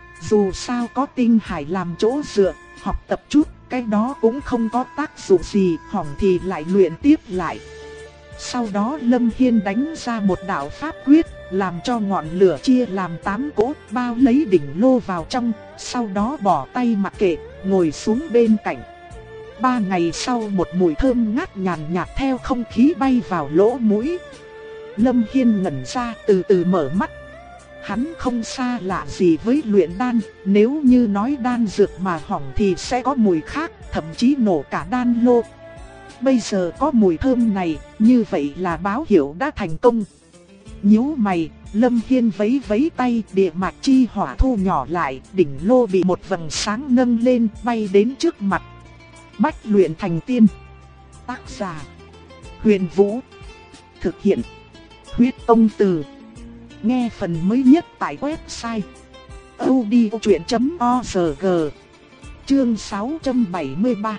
S1: Dù sao có tinh hải làm chỗ dựa, học tập chút, cái đó cũng không có tác dụng gì, hỏng thì lại luyện tiếp lại. Sau đó Lâm Hiên đánh ra một đạo pháp quyết, làm cho ngọn lửa chia làm 8 cỗ, bao lấy đỉnh lô vào trong, sau đó bỏ tay mặc kệ, ngồi xuống bên cạnh. 3 ngày sau một mùi thơm ngát nhàn nhạt theo không khí bay vào lỗ mũi. Lâm Hiên ngẩn ra, từ từ mở mắt. Hắn không xa lạ gì với luyện đan, nếu như nói đan dược mà hỏng thì sẽ có mùi khác, thậm chí nổ cả đan lô. Bây giờ có mùi thơm này, như vậy là báo hiệu đã thành công. Nhíu mày, Lâm Hiên vẫy vẫy tay, địa mạch chi hỏa thu nhỏ lại, đỉnh lô bị một vầng sáng nâng lên, bay đến trước mặt. Bách luyện thành tiên. Tác giả: Huyền Vũ. Thực hiện: Huyết Tông Từ. nghe phần mới nhất tại website audiochuyện.org. Chương 673.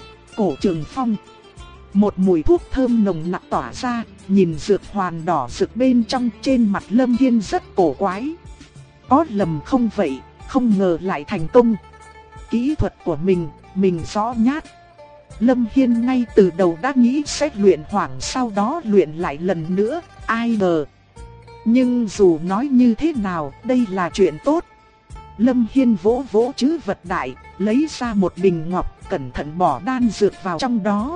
S1: Cổ Trường Phong. Một mùi thuốc thơm nồng nặc tỏa ra, nhìn dược hoàn đỏ rực bên trong, trên mặt Lâm Hiên rất cổ quái. Có lầm không vậy, không ngờ lại thành công. Kỹ thuật của mình rõ nhát. Lâm Hiên ngay từ đầu đã nghĩ sẽ luyện hoảng, sau đó luyện lại lần nữa, ai ngờ. Nhưng dù nói như thế nào, đây là chuyện tốt. Lâm Hiên vỗ vỗ trữ vật đại, lấy ra một bình ngọc, cẩn thận bỏ đan dược vào trong đó.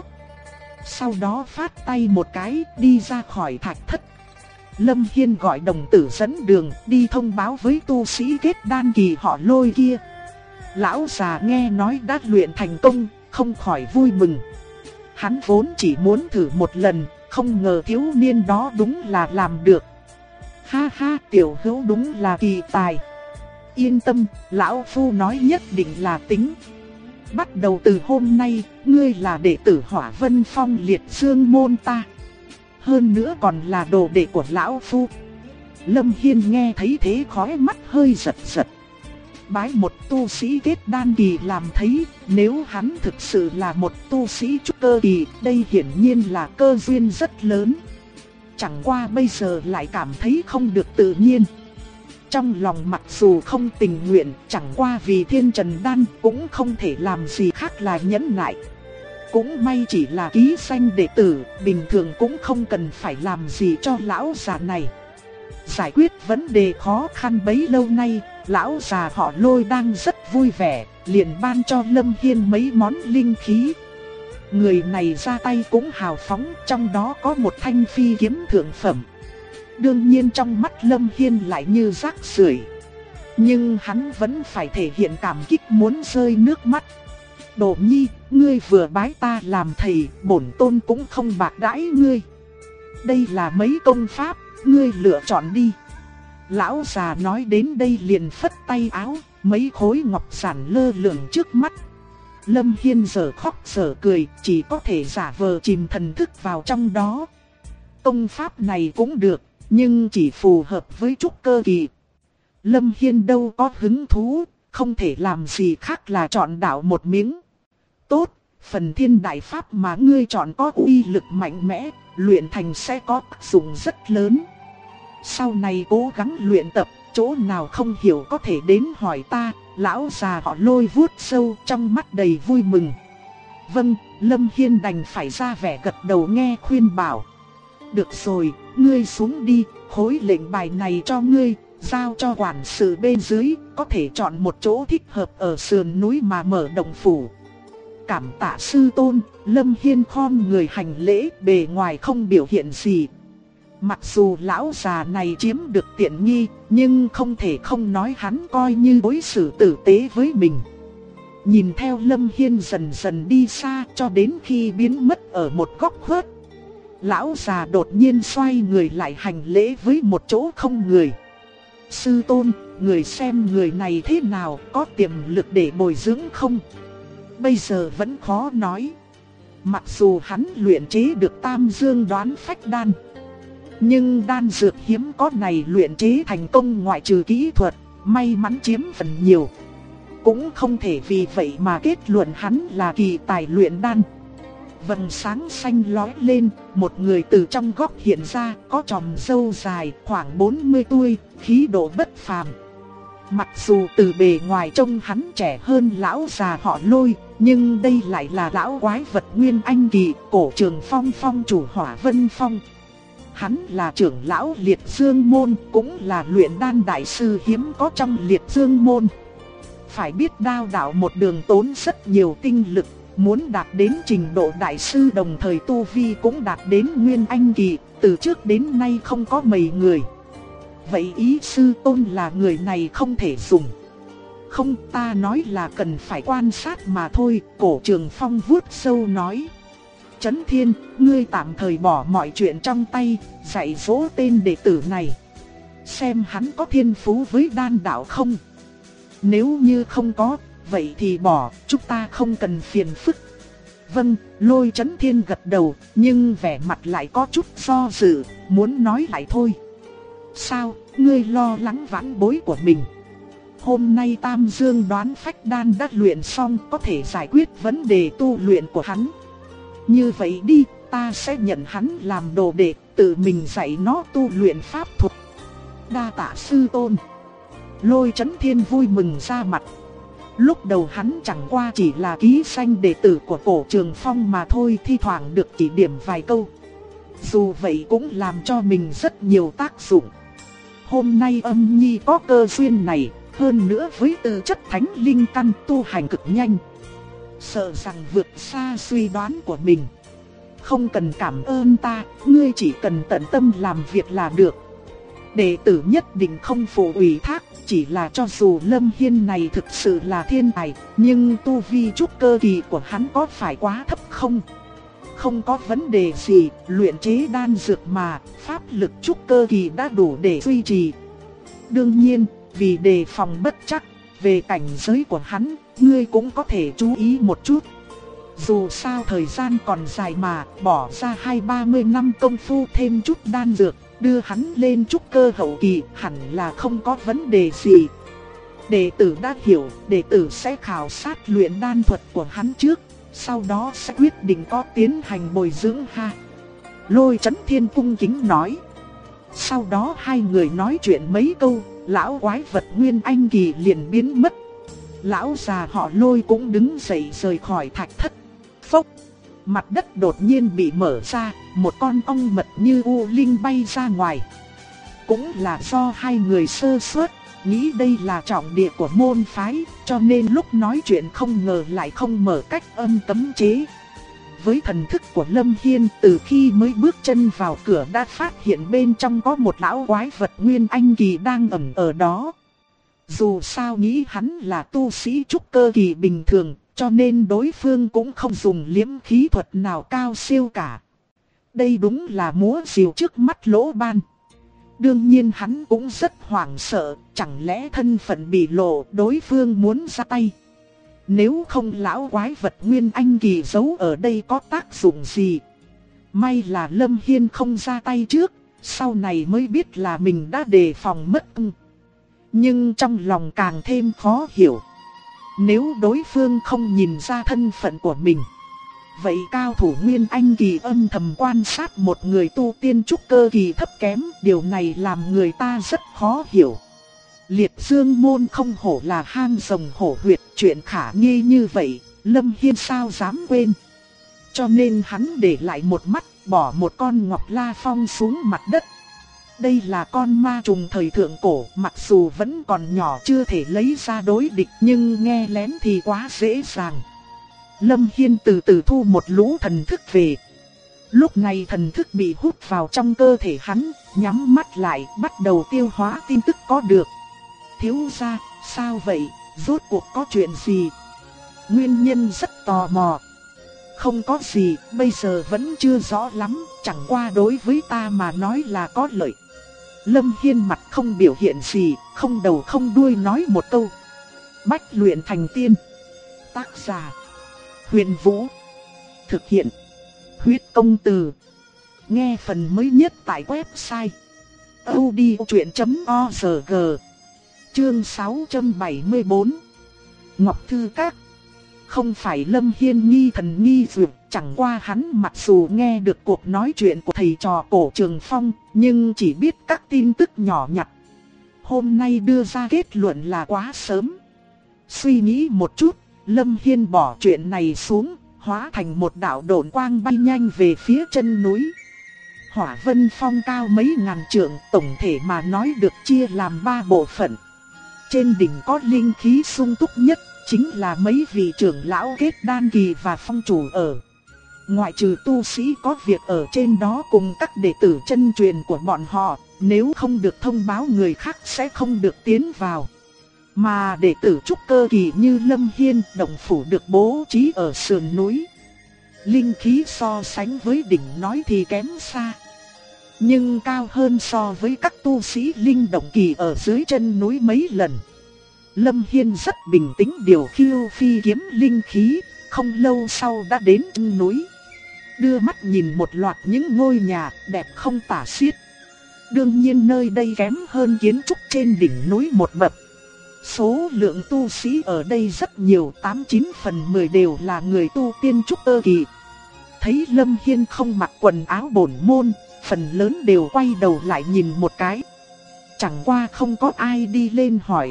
S1: Sau đó phát tay một cái, đi ra khỏi thạch thất. Lâm Hiên gọi đồng tử dẫn đường, đi thông báo với tu sĩ kết đan kỳ họ Lôi kia. Lão già nghe nói đã luyện thành công, không khỏi vui mừng. Hắn vốn chỉ muốn thử một lần, không ngờ thiếu niên đó đúng là làm được. Ha ha, tiểu hữu đúng là kỳ tài. Yên tâm, lão phu nói nhất định là tính. Bắt đầu từ hôm nay, ngươi là đệ tử Hỏa Vân Phong Liệt Dương môn ta. Hơn nữa còn là đồ đệ của lão phu. Lâm Hiên nghe thấy thế khóe mắt hơi giật giật. Bái một tu sĩ kết đan kỳ làm thấy, nếu hắn thực sự là một tu sĩ trúc cơ kỳ, đây hiển nhiên là cơ duyên rất lớn. Chẳng qua bây giờ lại cảm thấy không được tự nhiên. Trong lòng mặc dù không tình nguyện, chẳng qua vì Thiên Trần Đan cũng không thể làm gì khác là nhẫn nại. Cũng may chỉ là ký danh đệ tử, bình thường cũng không cần phải làm gì cho lão già này. Giải quyết vấn đề khó khăn bấy lâu nay, lão già họ Lôi đang rất vui vẻ, liền ban cho Lâm Hiên mấy món linh khí. Người này ra tay cũng hào phóng, trong đó có một thanh phi kiếm thượng phẩm. Đương nhiên trong mắt Lâm Hiên lại như rác rưởi, nhưng hắn vẫn phải thể hiện cảm kích muốn rơi nước mắt. Đồ nhi, ngươi vừa bái ta làm thầy, bổn tôn cũng không bạc đãi ngươi. Đây là mấy công pháp, ngươi lựa chọn đi. Lão già nói đến đây liền phất tay áo, mấy khối ngọc giản lơ lửng trước mắt. Lâm Hiên giờ khóc giờ cười, chỉ có thể giả vờ chìm thần thức vào trong đó. Công pháp này cũng được, nhưng chỉ phù hợp với trúc cơ kỳ. Lâm Hiên đâu có hứng thú, không thể làm gì khác là chọn đạo một miếng. Tốt, phần thiên đại pháp mà ngươi chọn có uy lực mạnh mẽ, luyện thành sẽ có tác dụng rất lớn. Sau này cố gắng luyện tập, chỗ nào không hiểu có thể đến hỏi ta. Lão già họ Lôi vuốt sâu, trong mắt đầy vui mừng. Vâng, Lâm Hiên đành phải ra vẻ gật đầu nghe khuyên bảo. Được rồi, ngươi xuống đi, khối lệnh bài này cho ngươi, giao cho quản sự bên dưới, có thể chọn một chỗ thích hợp ở sườn núi mà mở động phủ. Cảm tạ sư tôn. Lâm Hiên khom người hành lễ, bề ngoài không biểu hiện gì. Mặc dù lão già này chiếm được tiện nghi, nhưng không thể không nói hắn coi như đối xử tử tế với mình. Nhìn theo Lâm Hiên dần dần đi xa cho đến khi biến mất ở một góc khuất, lão già đột nhiên xoay người lại hành lễ với một chỗ không người. Sư tôn, người xem người này thế nào, có tiềm lực để bồi dưỡng không? Bây giờ vẫn khó nói. Mặc dù hắn luyện chế được Tam Dương Đoán Phách Đan, nhưng đan dược hiếm có này luyện chế thành công ngoại trừ kỹ thuật, may mắn chiếm phần nhiều. Cũng không thể vì vậy mà kết luận hắn là kỳ tài luyện đan. Vầng sáng xanh lóe lên, một người từ trong góc hiện ra, có chòm râu dài, khoảng 40 tuổi, khí độ bất phàm. Mặc dù từ bề ngoài trông hắn trẻ hơn lão già họ Lôi, nhưng đây lại là lão quái vật Nguyên Anh kỳ, Cổ Trường Phong phong chủ Hỏa Vân Phong. Hắn là trưởng lão Liệt Dương môn, cũng là luyện đan đại sư hiếm có trong Liệt Dương môn. Phải biết đao đạo một đường tốn rất nhiều tinh lực, muốn đạt đến trình độ đại sư đồng thời tu vi cũng đạt đến Nguyên Anh kỳ, từ trước đến nay không có mấy người. Vậy ý sư tôn là người này không thể dùng? Không, ta nói là cần phải quan sát mà thôi. Cổ Trường Phong vuốt sâu nói. Chấn Thiên, ngươi tạm thời bỏ mọi chuyện trong tay, dạy dỗ tên đệ tử này. Xem hắn có thiên phú với đan đạo không? Nếu như không có, vậy thì bỏ, chúng ta không cần phiền phức. Vâng, Lôi Chấn Thiên gật đầu, nhưng vẻ mặt lại có chút do dự, muốn nói lại thôi. Sao, ngươi lo lắng vãn bối của mình? Hôm nay Tam Dương đoán phách đan đã luyện xong, có thể giải quyết vấn đề tu luyện của hắn. Như vậy đi, ta sẽ nhận hắn làm đồ đệ, tự mình dạy nó tu luyện pháp thuật. Đa tạ sư tôn. Lôi Chấn Thiên vui mừng ra mặt. Lúc đầu hắn chẳng qua chỉ là ký danh đệ tử của Cổ Trường Phong mà thôi, thi thoảng được chỉ điểm vài câu. Dù vậy cũng làm cho mình rất nhiều tác dụng. Hôm nay Âm Nhi có cơ duyên này, hơn nữa với tư chất thánh linh căn tu hành cực nhanh, sợ rằng vượt xa suy đoán của mình. Không cần cảm ơn ta, ngươi chỉ cần tận tâm làm việc là được. Đệ tử nhất định không phụ ủy thác, chỉ là cho dù Lâm Hiên này thực sự là thiên tài, nhưng tu vi trúc cơ kỳ của hắn có phải quá thấp không? Không có vấn đề gì, luyện chế đan dược mà, pháp lực trúc cơ kỳ đã đủ để duy trì. Đương nhiên, vì đề phòng bất chắc, về cảnh giới của hắn, ngươi cũng có thể chú ý một chút. Dù sao thời gian còn dài mà, bỏ ra 20-30 năm công phu thêm chút đan dược, đưa hắn lên trúc cơ hậu kỳ hẳn là không có vấn đề gì. Đệ tử đã hiểu, đệ tử sẽ khảo sát luyện đan thuật của hắn trước, sau đó sẽ quyết định có tiến hành bồi dưỡng ha. Lôi Chấn Thiên cung kính nói. Sau đó hai người nói chuyện mấy câu, lão quái vật Nguyên Anh kỳ liền biến mất. Lão già họ Lôi cũng đứng dậy rời khỏi thạch thất. Phốc, mặt đất đột nhiên bị mở ra, một con ong mật như u linh bay ra ngoài. Cũng là do hai người sơ suất, nghĩ đây là trọng địa của môn phái, cho nên lúc nói chuyện không ngờ lại không mở cách âm cấm chế. Với thần thức của Lâm Hiên, từ khi mới bước chân vào cửa đã phát hiện bên trong có một lão quái vật Nguyên Anh kỳ đang ẩn ở đó. Dù sao nghĩ hắn là tu sĩ trúc cơ kỳ bình thường, cho nên đối phương cũng không dùng liễm khí thuật nào cao siêu cả. Đây đúng là múa rìu trước mắt lỗ ban. Đương nhiên hắn cũng rất hoảng sợ, chẳng lẽ thân phận bị lộ, đối phương muốn ra tay. Nếu không lão quái vật Nguyên Anh kỳ giấu ở đây có tác dụng gì? May là Lâm Hiên không ra tay trước, sau này mới biết là mình đã đề phòng mất. Nhưng trong lòng càng thêm khó hiểu. Nếu đối phương không nhìn ra thân phận của mình, vậy cao thủ Nguyên Anh kỳ âm thầm quan sát một người tu tiên trúc cơ kỳ thấp kém, điều này làm người ta rất khó hiểu. Liệt Dương môn không hổ là hang rồng hổ huyệt, chuyện khả nghi như vậy, Lâm Hiên sao dám quên. Cho nên hắn để lại một mắt, bỏ một con Ngọc La Phong xuống mặt đất. Đây là con ma trùng thời thượng cổ, mặc dù vẫn còn nhỏ chưa thể lấy ra đối địch, nhưng nghe lén thì quá dễ dàng. Lâm Hiên từ từ thu một lũ thần thức về. Lúc này thần thức bị hút vào trong cơ thể hắn, nhắm mắt lại, bắt đầu tiêu hóa tin tức có được. Thiếu gia, sao vậy, rốt cuộc có chuyện gì? Nguyên nhân rất tò mò. Không có gì, bây giờ vẫn chưa rõ lắm, chẳng qua đối với ta mà nói là có lợi. Lâm Hiên mặt không biểu hiện gì, không đầu không đuôi nói một câu. Bách luyện thành tiên. Tác giả Huyền Vũ. Thực hiện Huyết Công Từ. Nghe phần mới nhất tại website audiochuyện.org. Chương 674. Ngọc Thư Các. Không phải Lâm Hiên nghi thần nghi dược, chẳng qua hắn mặc dù nghe được cuộc nói chuyện của thầy trò Cổ Trường Phong, nhưng chỉ biết các tin tức nhỏ nhặt. Hôm nay đưa ra kết luận là quá sớm. Suy nghĩ một chút, Lâm Hiên bỏ chuyện này xuống, hóa thành một đạo độn quang bay nhanh về phía chân núi. Hỏa Vân Phong cao mấy ngàn trượng, tổng thể mà nói được chia làm 3 bộ phận. Trên đỉnh có linh khí sung túc nhất, chính là mấy vị trưởng lão kết đan kỳ và phong chủ ở. Ngoại trừ tu sĩ có việc ở trên đó cùng các đệ tử chân truyền của bọn họ, nếu không được thông báo người khác sẽ không được tiến vào. Mà đệ tử trúc cơ kỳ như Lâm Hiên, động phủ được bố trí ở sườn núi. Linh khí so sánh với đỉnh nói thì kém xa, nhưng cao hơn so với các tu sĩ linh động kỳ ở dưới chân núi mấy lần. Lâm Hiên rất bình tĩnh điều khiêu phi kiếm linh khí, không lâu sau đã đến chân núi. Đưa mắt nhìn một loạt những ngôi nhà đẹp không tả xiết. Đương nhiên nơi đây kém hơn kiến trúc trên đỉnh núi một bậc. Số lượng tu sĩ ở đây rất nhiều, 89 phần 10 đều là người tu tiên trúc cơ kỳ. Thấy Lâm Hiên không mặc quần áo bổn môn, phần lớn đều quay đầu lại nhìn một cái. Chẳng qua không có ai đi lên hỏi.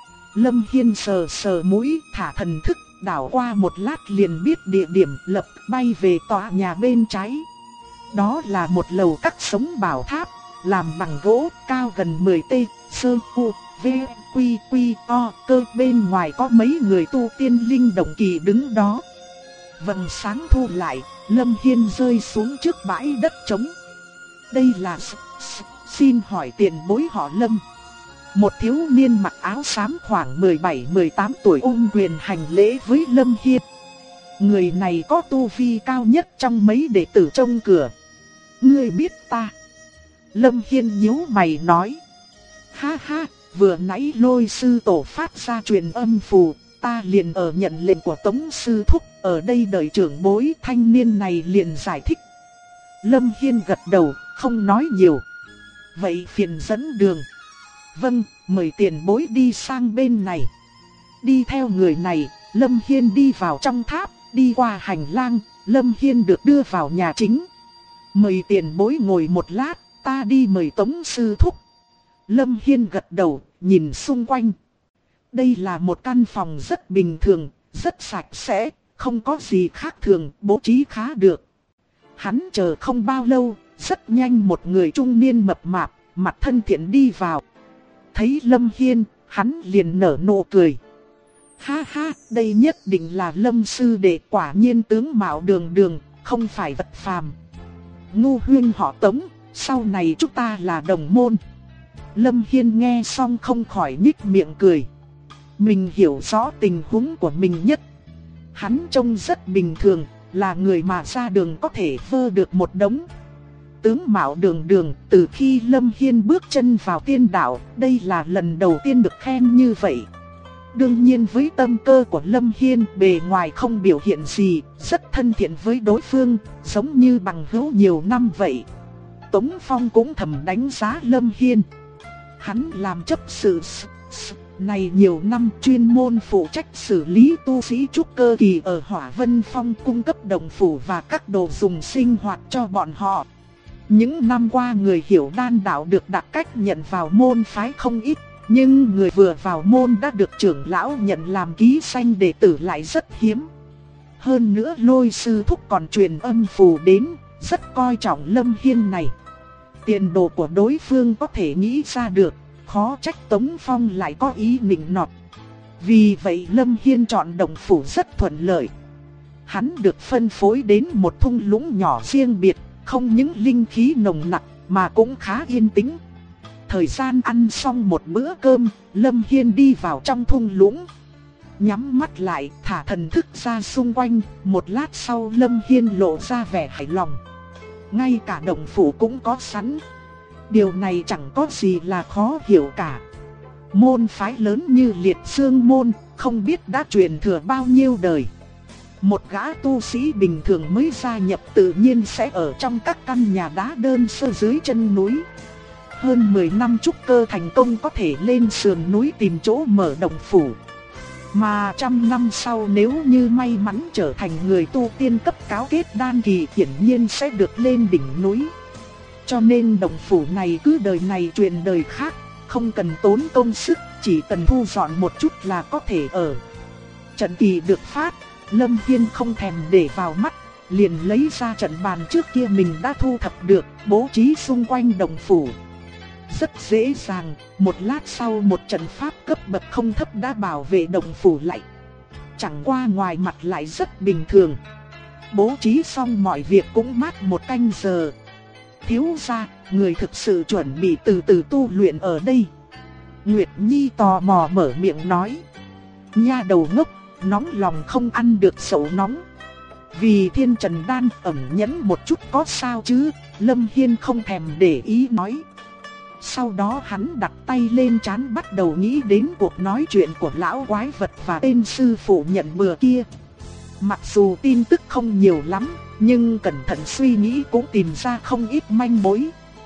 S1: Lâm Hiên sờ sờ mũi, thả thần thức, đảo qua một lát liền biết địa điểm, lập bay về tòa nhà bên trái. Đó là một lầu các sống bảo tháp, làm bằng gỗ, cao gần 10 t, sơ cu, v, quy quy, o, cơ. Bên ngoài có mấy người tu tiên linh động kỳ đứng đó. Vầng sáng thu lại, Lâm Hiên rơi xuống trước bãi đất trống. Đây là xin hỏi tiền bối họ Lâm. Một thiếu niên mặc áo xám khoảng 17-18 tuổi ôm quyền hành lễ với Lâm Hiên. Người này có tu vi cao nhất trong mấy đệ tử trông cửa. Ngươi biết ta? Lâm Hiên nhíu mày nói. Ha ha, vừa nãy Lôi sư tổ phát ra truyền âm phù, ta liền ở nhận lệnh của Tống sư thúc, ở đây đợi trưởng bối. Thanh niên này liền giải thích. Lâm Hiên gật đầu, không nói nhiều. Vậy phiền dẫn đường. Vâng, mời tiền bối đi sang bên này. Đi theo người này, Lâm Hiên đi vào trong tháp, đi qua hành lang, Lâm Hiên được đưa vào nhà chính. Mời tiền bối ngồi một lát, ta đi mời Tống sư thúc. Lâm Hiên gật đầu, nhìn xung quanh. Đây là một căn phòng rất bình thường, rất sạch sẽ, không có gì khác thường, bố trí khá được. Hắn chờ không bao lâu, rất nhanh một người trung niên mập mạp, mặt thân thiện đi vào. Thấy Lâm Hiên, hắn liền nở nụ cười. Ha ha, đây nhất định là Lâm sư đệ, quả nhiên tướng mạo đường đường, không phải vật phàm. Ngu huyên họ Tống, sau này chúng ta là đồng môn. Lâm Hiên nghe xong không khỏi nhích miệng cười. Mình hiểu rõ tình huống của mình nhất. Hắn trông rất bình thường, là người mà ra đường có thể vơ được một đống. Tướng mạo đường đường, từ khi Lâm Hiên bước chân vào tiên đạo, đây là lần đầu tiên được khen như vậy. Đương nhiên với tâm cơ của Lâm Hiên, bề ngoài không biểu hiện gì, rất thân thiện với đối phương, giống như bằng hữu nhiều năm vậy. Tống Phong cũng thầm đánh giá Lâm Hiên. Hắn làm chấp sự này nhiều năm, chuyên môn phụ trách xử lý tu sĩ trúc cơ kỳ ở Hỏa Vân Phong, cung cấp đồng phủ và các đồ dùng sinh hoạt cho bọn họ. Những năm qua người hiểu đan đạo được đặc cách nhận vào môn phái không ít, nhưng người vừa vào môn đã được trưởng lão nhận làm ký danh đệ tử lại rất hiếm. Hơn nữa Lôi sư thúc còn truyền âm phù đến, rất coi trọng Lâm Hiên này. Tiền đồ của đối phương có thể nghĩ ra được, khó trách Tống Phong lại có ý nịnh nọt. Vì vậy Lâm Hiên chọn đồng phủ rất thuận lợi. Hắn được phân phối đến một thung lũng nhỏ riêng biệt, không những linh khí nồng nặc mà cũng khá yên tĩnh. Thời gian ăn xong một bữa cơm, Lâm Hiên đi vào trong thung lũng. Nhắm mắt lại, thả thần thức ra xung quanh, một lát sau Lâm Hiên lộ ra vẻ hài lòng. Ngay cả động phủ cũng có sẵn. Điều này chẳng có gì là khó hiểu cả. Môn phái lớn như Liệt Dương môn, không biết đã truyền thừa bao nhiêu đời. Một gã tu sĩ bình thường mới gia nhập tự nhiên sẽ ở trong các căn nhà đá đơn sơ dưới chân núi. Hơn 10 năm trúc cơ thành công có thể lên sườn núi tìm chỗ mở động phủ. Mà trăm năm sau nếu như may mắn trở thành người tu tiên cấp cao kết đan kỳ, hiển nhiên sẽ được lên đỉnh núi. Cho nên động phủ này cứ đời này truyền đời khác, không cần tốn công sức, chỉ cần thu dọn một chút là có thể ở. Trận kỳ được phát, Lâm Hiên không thèm để vào mắt, liền lấy ra trận bàn trước kia mình đã thu thập được, bố trí xung quanh động phủ. Rất dễ dàng, một lát sau một trận pháp cấp bậc không thấp đã bảo vệ động phủ lại. Chẳng qua ngoài mặt lại rất bình thường. Bố trí xong mọi việc cũng mất một canh giờ. Thiếu gia, người thực sự chuẩn bị từ từ tu luyện ở đây. Nguyệt Nhi tò mò mở miệng nói. Nha đầu ngốc, nóng lòng không ăn được sầu nóng. Vì thiên trần đan ẩn nhẫn một chút có sao chứ? Lâm Hiên không thèm để ý nói. Sau đó hắn đặt tay lên trán bắt đầu nghĩ đến cuộc nói chuyện của lão quái vật và tên sư phụ nhận bừa kia. Mặc dù tin tức không nhiều lắm, nhưng cẩn thận suy nghĩ cũng tìm ra không ít manh mối.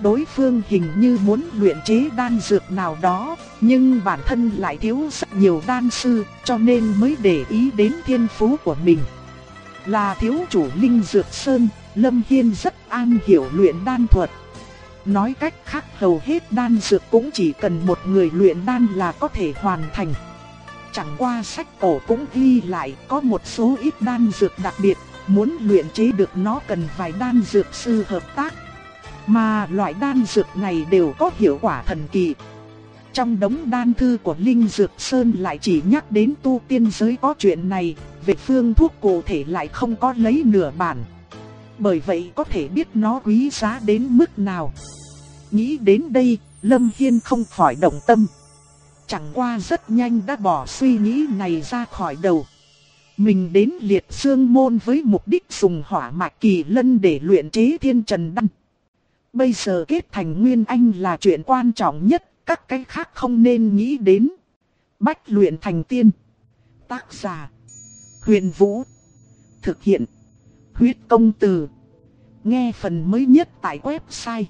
S1: Đối phương hình như muốn luyện chế đan dược nào đó, nhưng bản thân lại thiếu rất nhiều đan sư, cho nên mới để ý đến thiên phú của mình. Là thiếu chủ Linh Dược Sơn, Lâm Hiên rất am hiểu luyện đan thuật. Nói cách khác, hầu hết đan dược cũng chỉ cần một người luyện đan là có thể hoàn thành. Chẳng qua sách cổ cũng ghi lại có một số ít đan dược đặc biệt, muốn luyện chế được nó cần vài đan dược sư hợp tác. Mà loại đan dược này đều có hiệu quả thần kỳ. Trong đống đan thư của Linh Dược Sơn lại chỉ nhắc đến tu tiên giới có chuyện này, về phương thuốc cụ thể lại không có lấy nửa bản. Bởi vậy có thể biết nó quý giá đến mức nào. Nghĩ đến đây, Lâm Hiên không khỏi động tâm. Chẳng qua rất nhanh đã bỏ suy nghĩ này ra khỏi đầu. Mình đến Liệt Dương Môn với mục đích dùng hỏa mạch kỳ lân để luyện chế thiên trần đan. Bây giờ kết thành Nguyên Anh là chuyện quan trọng nhất, các cái khác không nên nghĩ đến. Bách luyện thành tiên. Tác giả: Huyền Vũ. Thực hiện: Huyết Công Từ. Nghe phần mới nhất tại website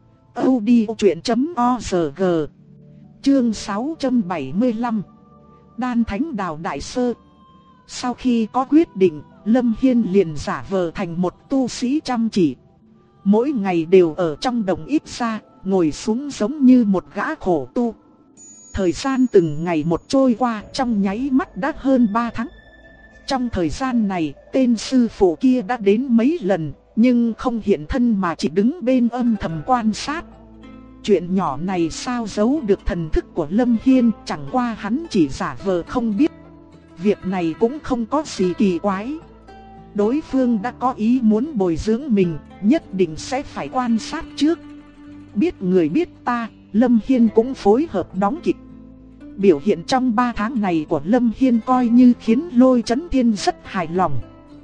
S1: audiochuyện.org. Chương 675. Đan Thánh Đào Đại Sơ. Sau khi có quyết định, Lâm Hiên liền giả vờ thành một tu sĩ chăm chỉ. Mỗi ngày đều ở trong đồng ít ra, ngồi xuống giống như một gã khổ tu. Thời gian từng ngày một trôi qua, trong nháy mắt đã hơn 3 tháng. Trong thời gian này, tên sư phụ kia đã đến mấy lần, nhưng không hiện thân mà chỉ đứng bên âm thầm quan sát. Chuyện nhỏ này sao giấu được thần thức của Lâm Hiên, chẳng qua hắn chỉ giả vờ không biết. Việc này cũng không có gì kỳ quái. Đối phương đã có ý muốn bồi dưỡng mình, nhất định sẽ phải quan sát trước. Biết người biết ta, Lâm Hiên cũng phối hợp đóng kịch. Biểu hiện trong 3 tháng này của Lâm Hiên coi như khiến Lôi Chấn Thiên rất hài lòng.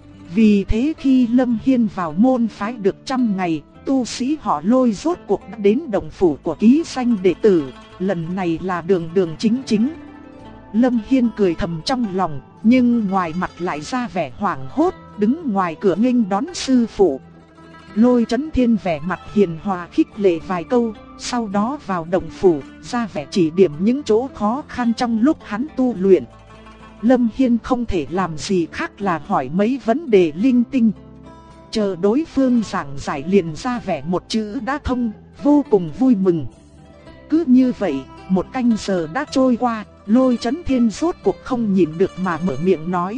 S1: Vì thế khi Lâm Hiên vào môn phái được 100 ngày, tu sĩ họ Lôi rốt cuộc đã đến động phủ của ký danh đệ tử. Lần này là đường đường chính chính. Lâm Hiên cười thầm trong lòng, nhưng ngoài mặt lại ra vẻ hoảng hốt, đứng ngoài cửa nghênh đón sư phụ. Lôi Chấn Thiên vẻ mặt hiền hòa khích lệ vài câu, sau đó vào động phủ, ra vẻ chỉ điểm những chỗ khó khăn trong lúc hắn tu luyện. Lâm Hiên không thể làm gì khác là hỏi mấy vấn đề linh tinh. Chờ đối phương giảng giải liền ra vẻ một chữ đã thông, vô cùng vui mừng. Cứ như vậy, 1 canh giờ đã trôi qua, Lôi Chấn Thiên rốt cuộc không nhìn được mà mở miệng nói: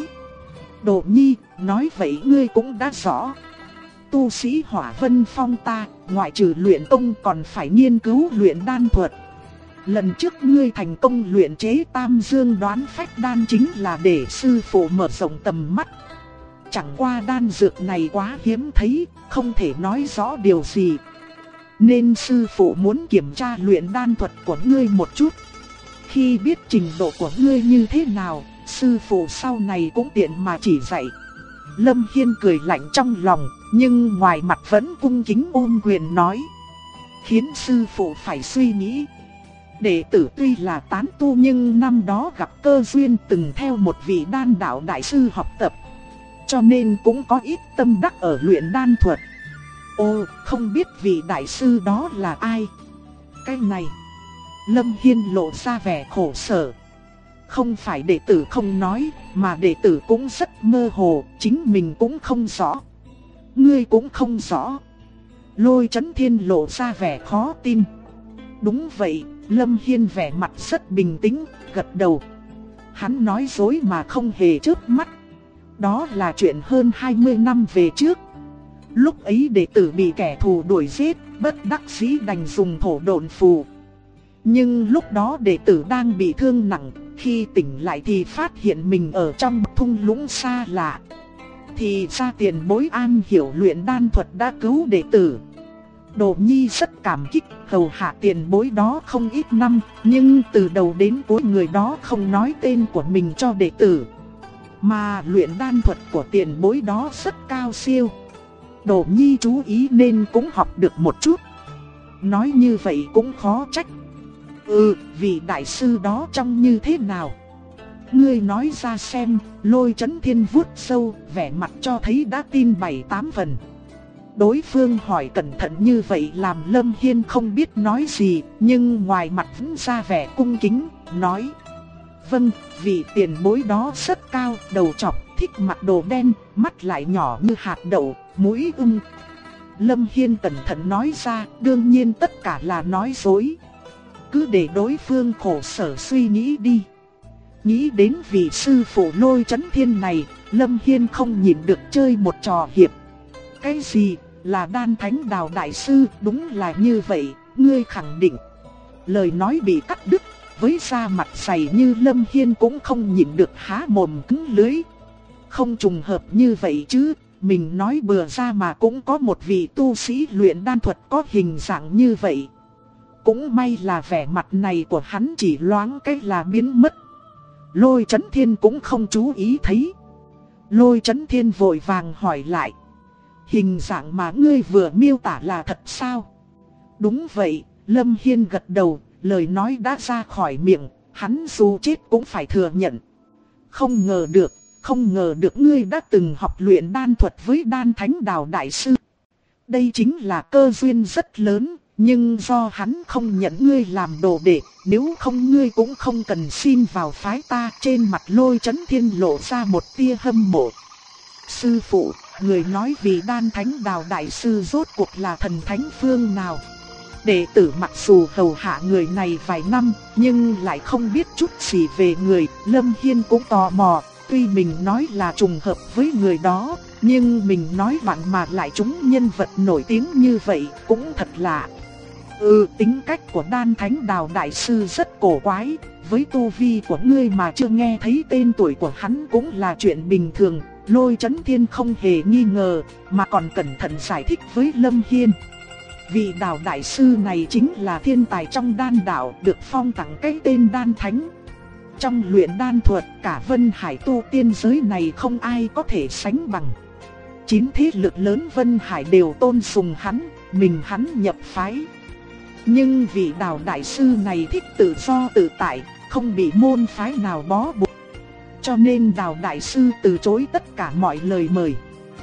S1: Đồ Nhi, nói vậy ngươi cũng đã rõ. Tu sĩ Hỏa Vân Phong ta, ngoại trừ luyện công còn phải nghiên cứu luyện đan thuật. Lần trước ngươi thành công luyện chế Tam Dương Đoán Phách Đan chính là để sư phụ mở rộng tầm mắt. Chẳng qua đan dược này quá hiếm thấy, không thể nói rõ điều gì. Nên sư phụ muốn kiểm tra luyện đan thuật của ngươi một chút. Khi biết trình độ của ngươi như thế nào, sư phụ sau này cũng tiện mà chỉ dạy. Lâm Hiên cười lạnh trong lòng, nhưng ngoài mặt vẫn cung kính ôm quyền nói. Khiến sư phụ phải suy nghĩ. Đệ tử tuy là tán tu nhưng năm đó gặp cơ duyên từng theo một vị đan đạo đại sư học tập. Cho nên cũng có ít tâm đắc ở luyện đan thuật. Ồ, không biết vị đại sư đó là ai? Cái này, Lâm Hiên lộ ra vẻ khổ sở. Không phải đệ tử không nói, mà đệ tử cũng rất mơ hồ, chính mình cũng không rõ. Ngươi cũng không rõ. Lôi Chấn Thiên lộ ra vẻ khó tin. Đúng vậy, Lâm Hiên vẻ mặt rất bình tĩnh, gật đầu. Hắn nói dối mà không hề chớp mắt. Đó là chuyện hơn 20 năm về trước. Lúc ấy đệ tử bị kẻ thù đuổi giết, bất đắc dĩ đành dùng thổ độn phù. Nhưng lúc đó đệ tử đang bị thương nặng, khi tỉnh lại thì phát hiện mình ở trong thung lũng xa lạ. Thì ra tiền bối an hiểu luyện đan thuật đã cứu đệ tử. Đồ Nhi rất cảm kích, hầu hạ tiền bối đó không ít năm, nhưng từ đầu đến cuối người đó không nói tên của mình cho đệ tử. Mà luyện đan thuật của tiền bối đó rất cao siêu. Đồ Nhi chú ý nên cũng học được một chút. Nói như vậy cũng khó trách. Vị đại sư đó trông như thế nào? Ngươi nói ra xem. Lôi Chấn Thiên vuốt sâu, vẻ mặt cho thấy đã tin 7-8 phần. Đối phương hỏi cẩn thận như vậy làm Lâm Hiên không biết nói gì, nhưng ngoài mặt vẫn ra vẻ cung kính, nói: vâng, vị tiền bối đó rất cao, đầu trọc, thích mặc đồ đen, mắt lại nhỏ như hạt đậu, mũi ưng. Lâm Hiên cẩn thận nói ra, đương nhiên tất cả là nói dối. Cứ để đối phương khổ sở suy nghĩ đi. Nghĩ đến vị sư phụ Lôi Chấn Thiên này, Lâm Hiên không nhịn được chơi một trò hiệp. Cái gì, là Đan Thánh Đào Đại Sư, đúng là như vậy, ngươi khẳng định. Lời nói bị cắt đứt, với da mặt dày như Lâm Hiên cũng không nhịn được há mồm cứng lưỡi. Không trùng hợp như vậy chứ, mình nói bừa ra mà cũng có một vị tu sĩ luyện đan thuật có hình dạng như vậy. Cũng may là vẻ mặt này của hắn chỉ loáng cái là biến mất. Lôi Chấn Thiên cũng không chú ý thấy. Lôi Chấn Thiên vội vàng hỏi lại: hình dạng mà ngươi vừa miêu tả là thật sao? Đúng vậy, Lâm Hiên gật đầu, lời nói đã ra khỏi miệng, hắn dù chết cũng phải thừa nhận. Không ngờ được ngươi đã từng học luyện đan thuật với Đan Thánh Đào Đại Sư. Đây chính là cơ duyên rất lớn, nhưng do hắn không nhận ngươi làm đồ đệ, nếu không ngươi cũng không cần xin vào phái ta. Trên mặt Lôi Chấn Thiên lộ ra một tia hâm mộ. Sư phụ, người nói vì Đan Thánh Đào Đại Sư rốt cuộc là thần thánh phương nào? Đệ tử mặc dù hầu hạ người này vài năm, nhưng lại không biết chút gì về người. Lâm Hiên cũng tò mò, tuy mình nói là trùng hợp với người đó, nhưng mình nói bạn mà lại trúng nhân vật nổi tiếng như vậy, cũng thật lạ. Tính cách của Đan Thánh Đào Đại Sư rất cổ quái, với tu vi của ngươi mà chưa nghe thấy tên tuổi của hắn cũng là chuyện bình thường. Lôi Chấn Thiên không hề nghi ngờ, mà còn cẩn thận giải thích với Lâm Hiên. Vị Đào Đại Sư này chính là thiên tài trong đan đạo, được phong tặng cái tên Đan Thánh. Trong luyện đan thuật, cả Vân Hải tu tiên giới này không ai có thể sánh bằng. 9 thế lực lớn Vân Hải đều tôn sùng hắn, mình hắn nhập phái. Nhưng vị Đào Đại Sư này thích tự do tự tại, không bị môn phái nào bó buộc. Cho nên Đào Đại Sư từ chối tất cả mọi lời mời.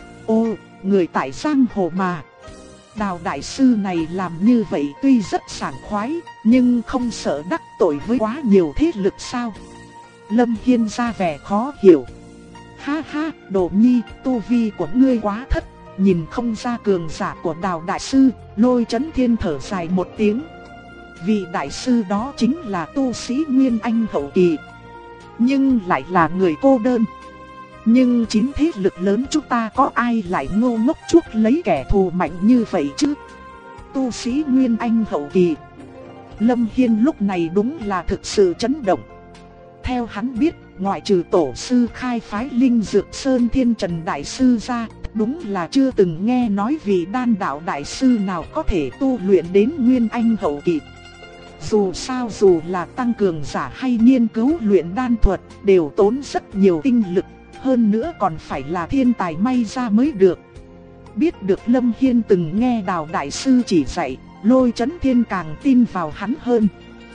S1: Người tại giang hồ mà. Đào Đại Sư này làm như vậy tuy rất sảng khoái, nhưng không sợ đắc tội với quá nhiều thế lực sao? Lâm Hiên ra vẻ khó hiểu. Ha ha, Đồ Nhi, tu vi của ngươi quá thấp, nhìn không ra cường giả của Đào Đại Sư. Lôi Chấn Thiên thở dài một tiếng. Vị Đại Sư đó chính là tu sĩ Nguyên Anh hậu kỳ, nhưng lại là người cô đơn. Nhưng 9 thế lực lớn chúng ta có ai lại ngô ngốc chuốc lấy kẻ thù mạnh như vậy chứ? Tu sĩ Nguyên Anh hậu kỳ. Lâm Hiên lúc này đúng là thực sự chấn động. Theo hắn biết, ngoại trừ tổ sư khai phái Linh Dược Sơn Thiên Trần Đại Sư ra, đúng là chưa từng nghe nói vị đan đạo đại sư nào có thể tu luyện đến Nguyên Anh hậu kỳ. Dù sao dù là tăng cường giả hay nghiên cứu luyện đan thuật đều tốn rất nhiều tinh lực, hơn nữa còn phải là thiên tài may ra mới được. Biết được Lâm Hiên từng nghe Đào Đại Sư chỉ dạy, Lôi Chấn Thiên càng tin vào hắn hơn.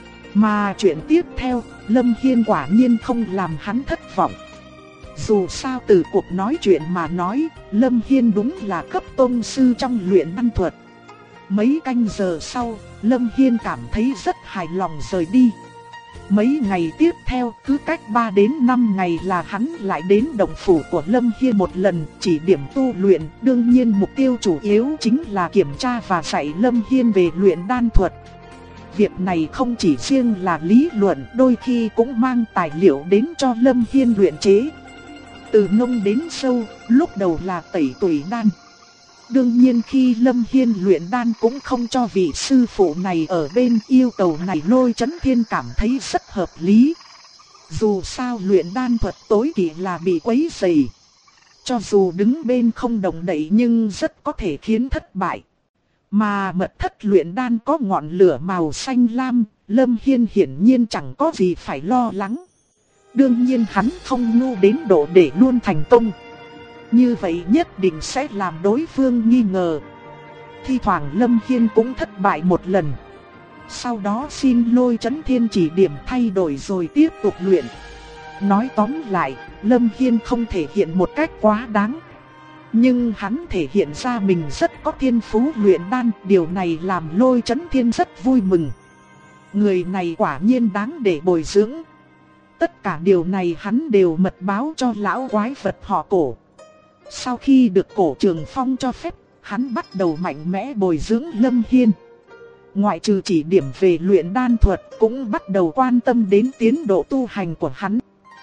S1: Mà chuyện tiếp theo, Lâm Hiên quả nhiên không làm hắn thất vọng. Dù sao từ cuộc nói chuyện mà nói, Lâm Hiên đúng là cấp tông sư trong luyện đan thuật. Mấy canh giờ sau, Lâm Hiên cảm thấy rất hài lòng rời đi. Mấy ngày tiếp theo, cứ cách 3 đến 5 ngày là hắn lại đến động phủ của Lâm Hiên một lần, chỉ điểm tu luyện. Đương nhiên mục tiêu chủ yếu chính là kiểm tra và dạy Lâm Hiên về luyện đan thuật. Việc này không chỉ riêng là lý luận, đôi khi cũng mang tài liệu đến cho Lâm Hiên luyện chế. Từ nông đến sâu, lúc đầu là tẩy tủy đan. Đương nhiên khi Lâm Hiên luyện đan cũng không cho vị sư phụ này ở bên, yêu cầu này Lôi Chấn Thiên cảm thấy rất hợp lý. Dù sao luyện đan thuật tối kỵ là bị quấy rầy. Cho dù đứng bên không động đậy nhưng rất có thể khiến thất bại. Mà mật thất luyện đan có ngọn lửa màu xanh lam, Lâm Hiên hiển nhiên chẳng có gì phải lo lắng. Đương nhiên hắn không ngu đến độ để luôn thành công. Như vậy nhất định sẽ làm đối phương nghi ngờ. Thi thoảng Lâm Hiên cũng thất bại một lần. Sau đó xin Lôi Chấn Thiên chỉ điểm thay đổi rồi tiếp tục luyện. Nói tóm lại, Lâm Hiên không thể hiện một cách quá đáng. Nhưng hắn thể hiện ra mình rất có thiên phú luyện đan, điều này làm Lôi Chấn Thiên rất vui mừng. Người này quả nhiên đáng để bồi dưỡng. Tất cả điều này hắn đều mật báo cho lão quái vật họ Cổ. Sau khi được Cổ Trường Phong cho phép, hắn bắt đầu mạnh mẽ bồi dưỡng Lâm Hiên. Ngoại trừ chỉ điểm về luyện đan thuật, cũng bắt đầu quan tâm đến tiến độ tu hành của hắn.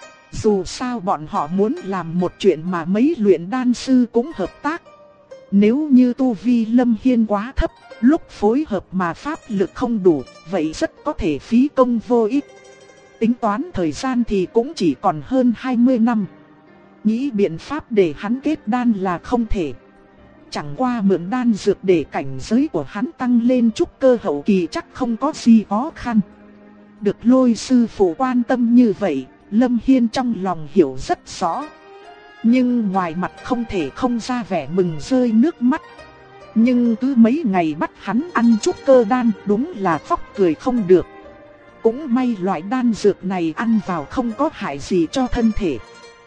S1: Dù sao bọn họ muốn làm một chuyện mà mấy luyện đan sư cũng hợp tác. Nếu như tu vi Lâm Hiên quá thấp, lúc phối hợp mà pháp lực không đủ, vậy rất có thể phí công vô ích. Tính toán thời gian thì cũng chỉ còn hơn 20 năm. Nghĩ biện pháp để hắn kết đan là không thể. Chẳng qua mượn đan dược để cảnh giới của hắn tăng lên trúc cơ hậu kỳ chắc không có gì khó khăn. Được Lôi sư phụ quan tâm như vậy, Lâm Hiên trong lòng hiểu rất rõ. Nhưng ngoài mặt không thể không ra vẻ mừng rơi nước mắt. Nhưng cứ mấy ngày bắt hắn ăn trúc cơ đan, đúng là khóc cười không được. Cũng may loại đan dược này ăn vào không có hại gì cho thân thể.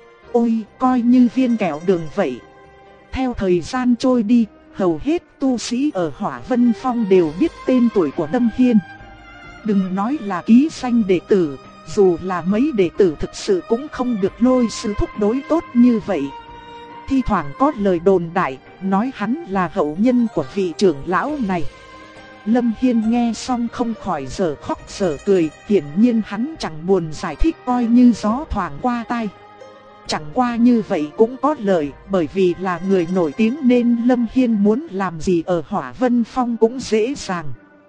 S1: Ôi, coi như viên kẹo đường vậy. Theo thời gian trôi đi, hầu hết tu sĩ ở Hỏa Vân Phong đều biết tên tuổi của Lâm Hiên. Đừng nói là ký danh đệ tử, dù là mấy đệ tử thực sự cũng không được Lôi sư thúc đối tốt như vậy. Thi thoảng có lời đồn đại, nói hắn là hậu nhân của vị trưởng lão này. Lâm Hiên nghe xong không khỏi dở khóc dở cười, hiển nhiên hắn chẳng buồn giải thích, coi như gió thoảng qua tai. Chẳng qua như vậy cũng có lợi, bởi vì là người nổi tiếng nên Lâm Hiên muốn làm gì ở Hỏa Vân Phong cũng dễ dàng.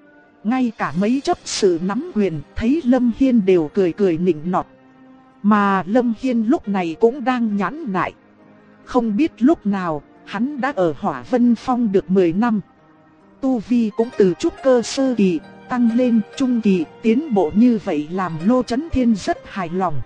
S1: Ngay cả mấy chấp sự nắm quyền thấy Lâm Hiên đều cười cười nịnh nọt. Mà Lâm Hiên lúc này cũng đang nhẫn nại. Không biết lúc nào, hắn đã ở Hỏa Vân Phong được 10 năm. Tu vi cũng từ trúc cơ sơ kỳ, tăng lên trung kỳ, tiến bộ như vậy làm Lô Chấn Thiên rất hài lòng.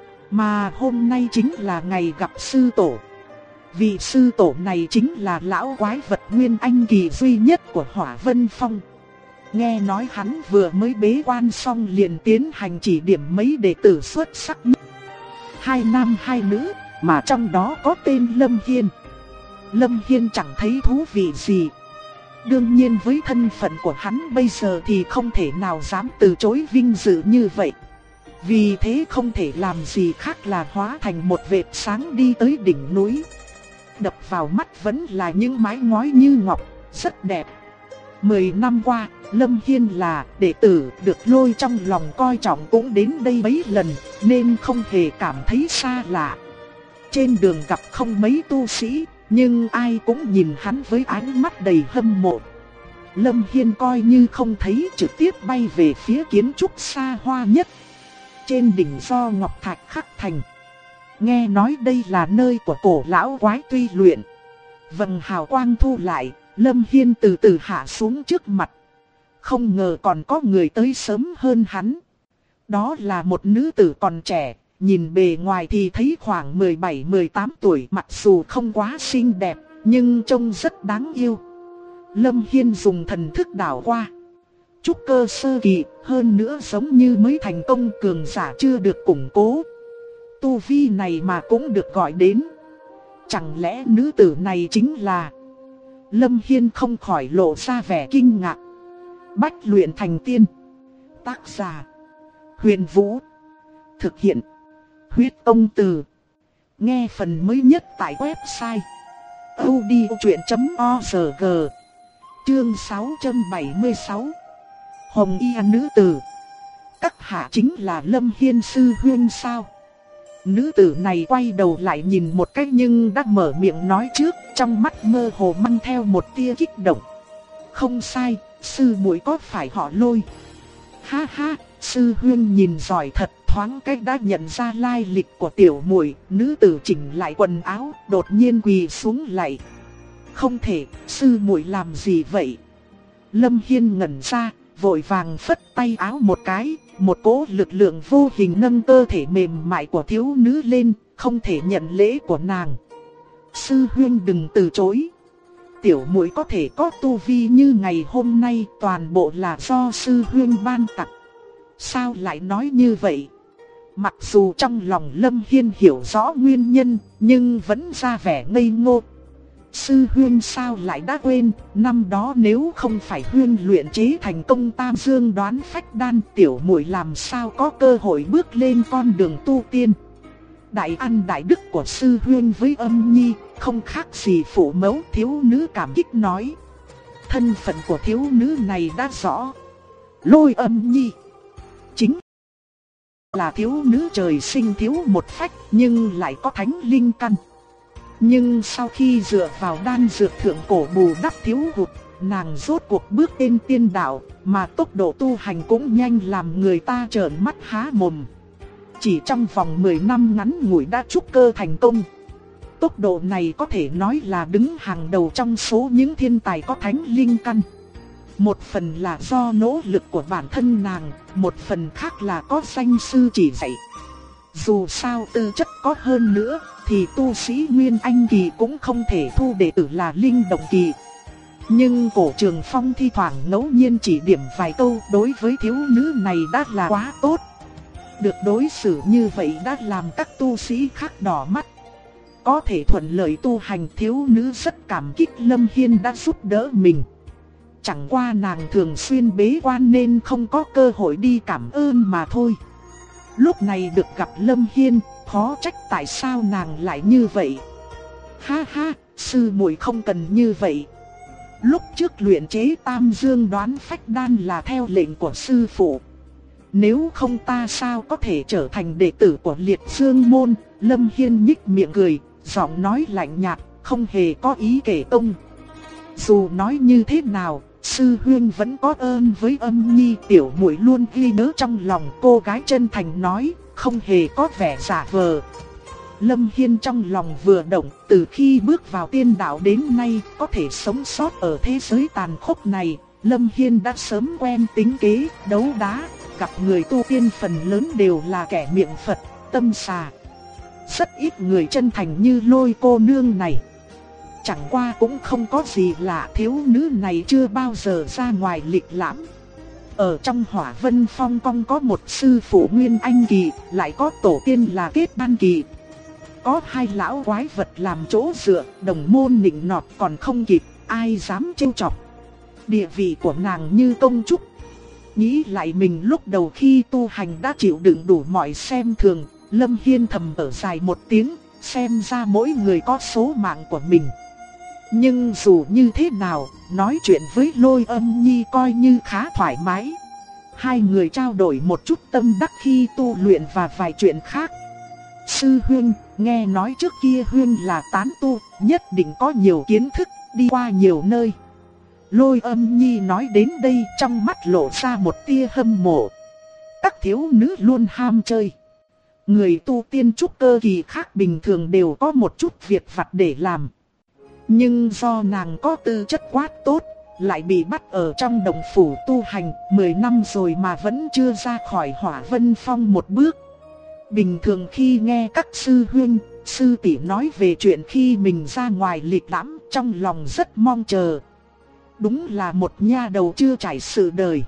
S1: Mà hôm nay chính là ngày gặp sư tổ. Vị sư tổ này chính là lão quái vật nguyên anh kỳ duy nhất của Hỏa Vân Phong. Nghe nói hắn vừa mới bế quan xong liền tiến hành chỉ điểm mấy đệ tử xuất sắc nhất. 2 nam 2 nữ, mà trong đó có tên Lâm Hiên. Lâm Hiên chẳng thấy thú vị gì. Đương nhiên với thân phận của hắn bây giờ thì không thể nào dám từ chối vinh dự như vậy. Vì thế không thể làm gì khác là hóa thành một vệt sáng đi tới đỉnh núi. Đập vào mắt vẫn là những mái ngói như ngọc, rất đẹp. 10 năm qua, Lâm Hiên là đệ tử được Lôi trong lòng coi trọng cũng đến đây mấy lần, nên không hề cảm thấy xa lạ. Trên đường gặp không mấy tu sĩ, nhưng ai cũng nhìn hắn với ánh mắt đầy hâm mộ. Lâm Hiên coi như không thấy, trực tiếp bay về phía kiến trúc xa hoa nhất. Trên đỉnh do ngọc thạch khắc thành. Nghe nói đây là nơi của cổ lão quái tuy luyện. Vầng hào quang thu lại, Lâm Hiên từ từ hạ xuống trước mặt. Không ngờ còn có người tới sớm hơn hắn. Đó là một nữ tử còn trẻ, nhìn bề ngoài thì thấy khoảng 17-18 tuổi, mặc dù không quá xinh đẹp, nhưng trông rất đáng yêu. Lâm Hiên dùng thần thức đảo qua. Trúc cơ sơ kỳ, hơn nữa giống như mới thành công, cường giả chưa được củng cố. Tu vi này mà cũng được gọi đến. Chẳng lẽ nữ tử này chính là... Lâm Hiên không khỏi lộ ra vẻ kinh ngạc. Bách luyện thành tiên. Tác giả: Huyền Vũ. Thực hiện: Huyết Công Từ. Nghe phần mới nhất tại website audiochuyện.org. Chương 676. Hồng Y nữ tử. Các hạ chính là Lâm Hiên sư huynh sao? Nữ tử này quay đầu lại nhìn một cách nhưng đã mở miệng nói trước, trong mắt mơ hồ mang theo một tia kích động. Không sai, sư muội có phải họ Lôi? Ha ha, sư huynh nhìn giỏi thật, thoáng cách đã nhận ra lai lịch của tiểu muội. Nữ tử chỉnh lại quần áo, đột nhiên quỳ xuống lạy. Không thể, sư muội làm gì vậy? Lâm Hiên ngẩn ra, vội vàng phất tay áo một cái, một cỗ lực lượng vô hình nâng cơ thể mềm mại của thiếu nữ lên, không thể nhận lễ của nàng. Sư huynh đừng từ chối. Tiểu muội có thể có tu vi như ngày hôm nay, toàn bộ là do sư huynh ban tặng. Sao lại nói như vậy? Mặc dù trong lòng Lâm Hiên hiểu rõ nguyên nhân, nhưng vẫn ra vẻ ngây ngô. sư huynh sao lại đã quên, năm đó nếu không phải huynh luyện chế thành công Tam Dương Đoán Phách Đan, tiểu muội làm sao có cơ hội bước lên con đường tu tiên. Đại ân đại đức của sư huynh với Âm Nhi không khác gì phụ mẫu. Thiếu nữ cảm kích nói. Thân phận của thiếu nữ này đã rõ. Lôi Âm Nhi chính là thiếu nữ trời sinh thiếu một phách nhưng lại có thánh linh căn. Nhưng sau khi dựa vào đan dược thượng cổ bù đắp thiếu hụt, nàng rốt cuộc bước lên tiên đạo, mà tốc độ tu hành cũng nhanh làm người ta trợn mắt há mồm. Chỉ trong vòng 10 năm ngắn ngủi đã trúc cơ thành công. Tốc độ này có thể nói là đứng hàng đầu trong số những thiên tài có thánh linh căn. Một phần là do nỗ lực của bản thân nàng, một phần khác là có danh sư chỉ dạy. Dù sao tư chất có hơn nữa, thì tu sĩ Nguyên Anh Kỳ cũng không thể thu đệ tử là Linh Động Kỳ. Nhưng Cổ Trường Phong thi thoảng ngẫu nhiên chỉ điểm vài câu đối với thiếu nữ này đã là quá tốt. Được đối xử như vậy đã làm các tu sĩ khác đỏ mắt. Có thể thuận lợi tu hành, thiếu nữ rất cảm kích Lâm Hiên đã giúp đỡ mình. Chẳng qua nàng thường xuyên bế quan nên không có cơ hội đi cảm ơn mà thôi. Lúc này được gặp Lâm Hiên, khó trách tại sao nàng lại như vậy. Ha ha, sư muội không cần như vậy. Lúc trước luyện chế Tam Dương Đoán Phách Đan là theo lệnh của sư phụ. Nếu không ta sao có thể trở thành đệ tử của Liệt Dương Môn. Lâm Hiên nhích miệng cười, giọng nói lạnh nhạt, không hề có ý kể công. Dù nói như thế nào, sư huynh vẫn có ơn với Âm Nhi, tiểu muội luôn ghi nhớ trong lòng. Cô gái chân thành nói, không hề có vẻ giả vờ. Lâm Hiên trong lòng vừa động, từ khi bước vào tiên đạo đến nay, có thể sống sót ở thế giới tàn khốc này, Lâm Hiên đã sớm quen tính kế, đấu đá. Gặp người tu tiên phần lớn đều là kẻ miệng Phật, tâm xà. Rất ít người chân thành như Lôi cô nương này. Chẳng qua cũng không có gì lạ, thiếu nữ này chưa bao giờ ra ngoài lịch lãm. Ở trong Hỏa Vân Phong Cong có một sư phụ Nguyên Anh Kỳ, lại có tổ tiên là Kết Ban Kỳ. Có hai lão quái vật làm chỗ dựa, đồng môn nịnh nọt còn không kịp, ai dám trêu chọc. Địa vị của nàng như công trúc. Nghĩ lại mình lúc đầu khi tu hành đã chịu đựng đủ mọi xem thường, Lâm Hiên thầm thở dài một tiếng, xem ra mỗi người có số mạng của mình. Nhưng dù như thế nào, nói chuyện với Lôi Âm Nhi coi như khá thoải mái. Hai người trao đổi một chút tâm đắc khi tu luyện và vài chuyện khác. Sư huynh, nghe nói trước kia huynh là tán tu, nhất định có nhiều kiến thức, đi qua nhiều nơi. Lôi Âm Nhi nói đến đây, trong mắt lộ ra một tia hâm mộ. Các thiếu nữ luôn ham chơi. Người tu tiên trúc cơ kỳ khác bình thường đều có một chút việc vặt để làm. Nhưng do nàng có tư chất quá tốt, lại bị bắt ở trong đồng phủ tu hành 10 năm rồi mà vẫn chưa ra khỏi Hỏa Vân Phong một bước. Bình thường khi nghe các sư huynh, sư tỷ nói về chuyện khi mình ra ngoài lịch lãm, trong lòng rất mong chờ. Đúng là một nha đầu chưa trải sự đời.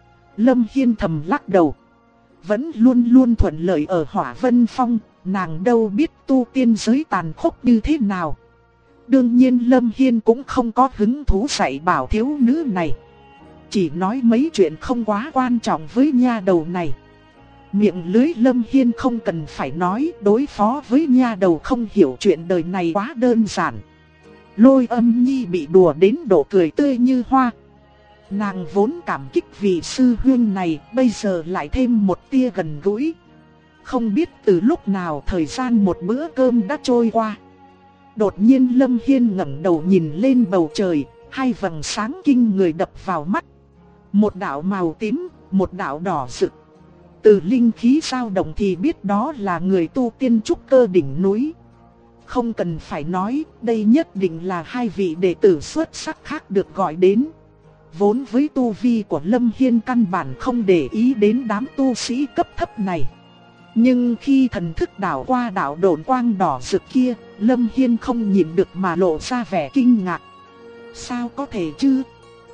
S1: Lâm Hiên thầm lắc đầu. Vẫn luôn luôn thuận lợi ở Hỏa Vân Phong, nàng đâu biết tu tiên giới tàn khốc như thế nào. Đương nhiên Lâm Hiên cũng không có hứng thú dạy bảo thiếu nữ này. Chỉ nói mấy chuyện không quá quan trọng với nha đầu này. Miệng lưới Lâm Hiên không cần phải nói, đối phó với nha đầu không hiểu chuyện đời này quá đơn giản. Lôi Âm Nhi bị đùa đến độ cười tươi như hoa. Nàng vốn cảm kích vì sư huynh này, bây giờ lại thêm một tia gần gũi. Không biết từ lúc nào thời gian một bữa cơm đã trôi qua. Đột nhiên Lâm Hiên ngẩng đầu nhìn lên bầu trời, hai vầng sáng kinh người đập vào mắt. Một đạo màu tím, một đạo đỏ rực. Từ linh khí dao động thì biết đó là người tu tiên trúc cơ đỉnh núi. Không cần phải nói, đây nhất định là hai vị đệ tử xuất sắc khác được gọi đến. Vốn với tu vi của Lâm Hiên căn bản không để ý đến đám tu sĩ cấp thấp này. Nhưng khi thần thức đảo qua đạo độn quang đỏ rực kia, Lâm Hiên không nhịn được mà lộ ra vẻ kinh ngạc. Sao có thể chứ?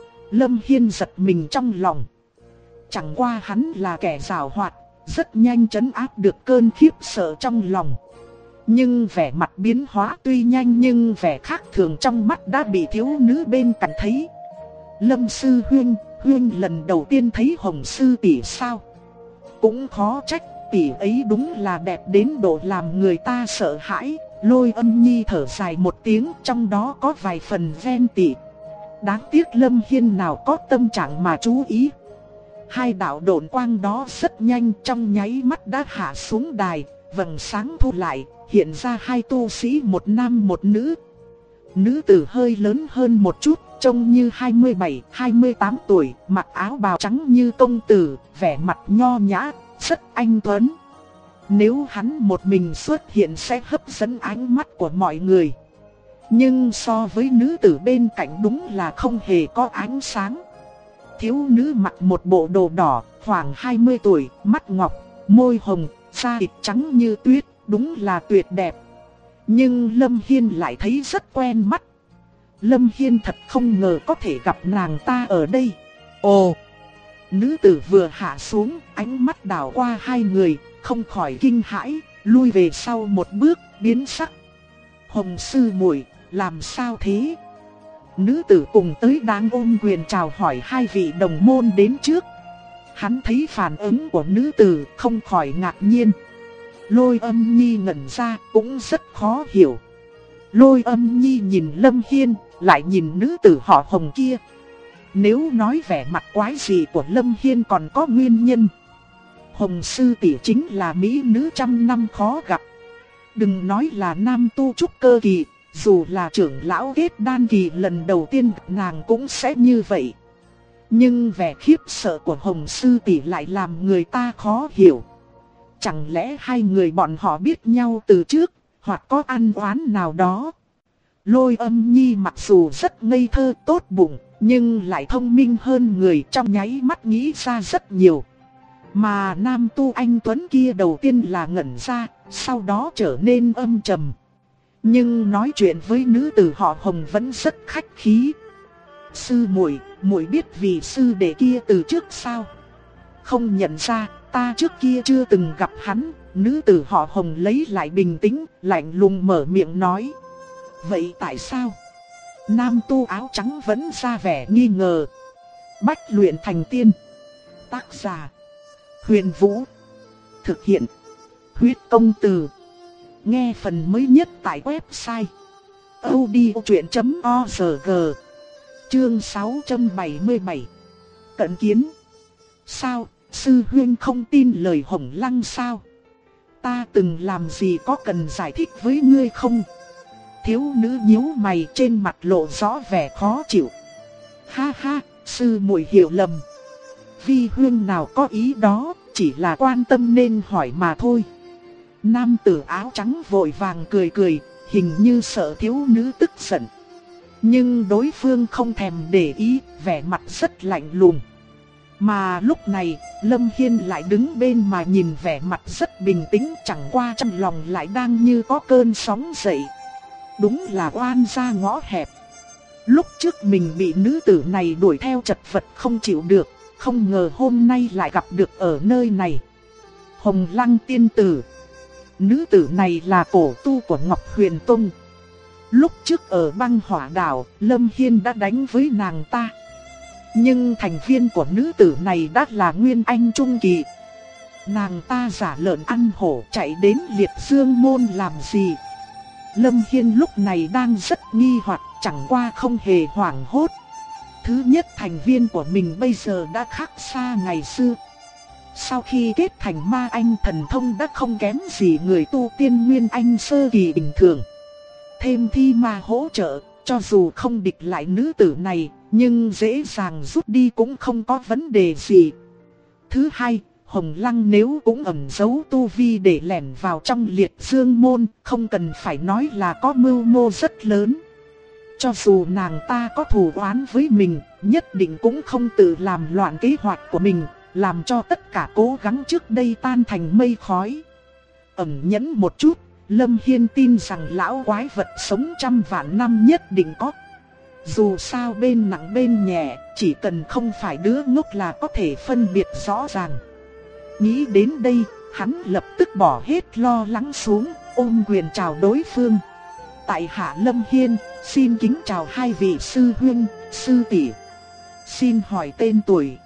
S1: Lâm Hiên giật mình trong lòng. Chẳng qua hắn là kẻ giàu hoạt, rất nhanh trấn áp được cơn khiếp sợ trong lòng. Nhưng vẻ mặt biến hóa tuy nhanh nhưng vẻ khác thường trong mắt đã bị thiếu nữ bên cạnh thấy. Lâm sư huynh, huynh lần đầu tiên thấy Hồng sư tỷ sao? Cũng khó trách, tỷ ấy đúng là đẹp đến độ làm người ta sợ hãi. Lôi Âm Nhi thở dài một tiếng, trong đó có vài phần ghen tị. Đáng tiếc Lâm Hiên nào có tâm trạng mà chú ý. Hai đạo độn quang đó rất nhanh, trong nháy mắt đã hạ xuống đài, vầng sáng thu lại, hiện ra hai tu sĩ, một nam một nữ. Nữ tử hơi lớn hơn một chút, trông như 27-28 tuổi, mặc áo bào trắng như công tử, vẻ mặt nho nhã, rất anh tuấn. Nếu hắn một mình xuất hiện sẽ hấp dẫn ánh mắt của mọi người. Nhưng so với nữ tử bên cạnh đúng là không hề có ánh sáng. Thiếu nữ mặc một bộ đồ đỏ, khoảng 20 tuổi, mắt ngọc, môi hồng, da thịt trắng như tuyết, đúng là tuyệt đẹp. Nhưng Lâm Hiên lại thấy rất quen mắt. Lâm Hiên thật không ngờ có thể gặp nàng ta ở đây. Ồ! Nữ tử vừa hạ xuống, ánh mắt đảo qua hai người, không khỏi kinh hãi, lui về sau một bước, biến sắc. Hồng sư muội, làm sao thế? Nữ tử cùng tới đang ôm quyền chào hỏi hai vị đồng môn đến trước. Hắn thấy phản ứng của nữ tử, không khỏi ngạc nhiên. Lôi Âm Nhi ngẩn ra, cũng rất khó hiểu. Lôi Âm Nhi nhìn Lâm Hiên, lại nhìn nữ tử họ Hồng kia. Nếu nói vẻ mặt quái dị của Lâm Hiên còn có nguyên nhân. Hồng sư tỷ chính là mỹ nữ trăm năm khó gặp. Đừng nói là nam tu trúc cơ kỳ, dù là trưởng lão kết đan kỳ lần đầu tiên nàng cũng sẽ như vậy. Nhưng vẻ khiếp sợ của Hồng sư tỷ lại làm người ta khó hiểu. Chẳng lẽ hai người bọn họ biết nhau từ trước, hoặc có ăn oán nào đó? Lôi Âm Nhi mặc dù rất ngây thơ tốt bụng, nhưng lại thông minh hơn người, trong nháy mắt nghĩ ra rất nhiều. Mà nam tu anh tuấn kia đầu tiên là ngẩn ra, sau đó trở nên âm trầm. Nhưng nói chuyện với nữ tử họ Hồng vẫn rất khách khí. Sư muội, muội biết vị sư đệ kia từ trước sao? Không nhận ra, ta trước kia chưa từng gặp hắn. Nữ tử họ Hồng lấy lại bình tĩnh, lạnh lùng mở miệng nói. Vậy tại sao? Nam tu áo trắng vẫn ra vẻ nghi ngờ. Bách luyện thành tiên. Tác giả Huyền Vũ. Thực hiện Huyết Công Từ. Nghe phần mới nhất tại website audiochuyện.org. Chương 677. Cận kiến. Sao, sư huynh không tin lời Hồng Lăng sao? Ta từng làm gì có cần giải thích với ngươi không? Thiếu nữ nhíu mày, trên mặt lộ rõ vẻ khó chịu. Ha ha, sư muội hiểu lầm. Vi huynh nào có ý đó, chỉ là quan tâm nên hỏi mà thôi. Nam tử áo trắng vội vàng cười cười, hình như sợ thiếu nữ tức giận. Nhưng đối phương không thèm để ý, vẻ mặt rất lạnh lùng. Mà lúc này, Lâm Hiên lại đứng bên mà nhìn vẻ mặt rất bình tĩnh, chẳng qua trong lòng lại đang như có cơn sóng dậy. Đúng là oan gia ngõ hẹp. Lúc trước mình bị nữ tử này đuổi theo chật vật không chịu được, không ngờ hôm nay lại gặp được ở nơi này. Hồng Lăng tiên tử. Nữ tử này là cổ tu của Ngọc Huyền Tông. Lúc trước ở băng hỏa đảo, Lâm Hiên đã đánh với nàng ta. Nhưng thành viên của nữ tử này đã là Nguyên Anh Trung Kỳ. Nàng ta giả lợn ăn hổ chạy đến Liệt Dương Môn làm gì? Lâm Hiên lúc này đang rất nghi hoặc, chẳng qua không hề hoảng hốt. Thứ nhất, thành viên của mình bây giờ đã khác xa ngày xưa. Sau khi kết thành ma anh, thần thông đã không kém gì người tu tiên Nguyên Anh sơ kỳ bình thường. Thêm thi ma hỗ trợ, cho dù không địch lại nữ tử này, nhưng dễ dàng rút đi cũng không có vấn đề gì. Thứ hai, Hồng Lăng nếu cũng ẩn giấu tu vi để lẻn vào trong Liệt Dương Môn, không cần phải nói là có mưu mô rất lớn. Cho dù nàng ta có thù oán với mình, nhất định cũng không tự làm loạn kế hoạch của mình, làm cho tất cả cố gắng trước đây tan thành mây khói. Ẩn nhẫn một chút, Lâm Hiên tin rằng lão quái vật sống trăm vạn năm nhất định có. Dù sao bên nặng bên nhẹ, chỉ cần không phải đứa ngốc là có thể phân biệt rõ ràng. Nghĩ đến đây, hắn lập tức bỏ hết lo lắng xuống, ôm quyền chào đối phương. Tại hạ Lâm Hiên, xin kính chào hai vị sư huynh, sư tỷ. Xin hỏi tên tuổi.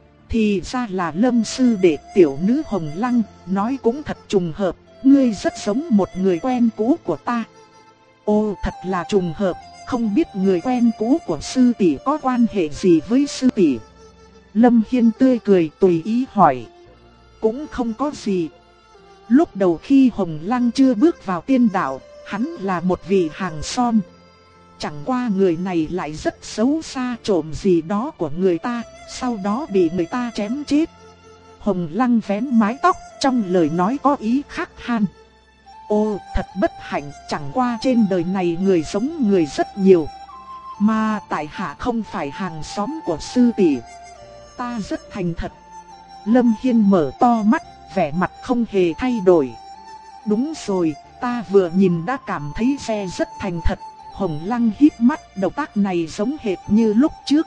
S1: Thì ra là Lâm sư đệ tiểu nữ Hồng Lăng, nói cũng thật trùng hợp, ngươi rất giống một người quen cũ của ta. Ồ, thật là trùng hợp, không biết người quen cũ của sư tỷ có quan hệ gì với sư tỷ. Lâm Hiên tươi cười tùy ý hỏi. Cũng không có gì. Lúc đầu khi Hồng Lăng chưa bước vào tiên đạo, hắn là một vị hàng xóm. Chẳng qua người này lại rất xấu xa, trộm gì đó của người ta, sau đó bị người ta chém chết. Hồng Lăng vén mái tóc, trong lời nói có ý khắc khan. Ô, thật bất hạnh, chẳng qua trên đời này người giống người rất nhiều. Mà tại hạ không phải hàng xóm của sư tỷ. Ta rất thành thật. Lâm Hiên mở to mắt, vẻ mặt không hề thay đổi. Đúng rồi, ta vừa nhìn đã cảm thấy xe rất thành thật. Hồng Lăng híp mắt, động tác này giống hệt như lúc trước.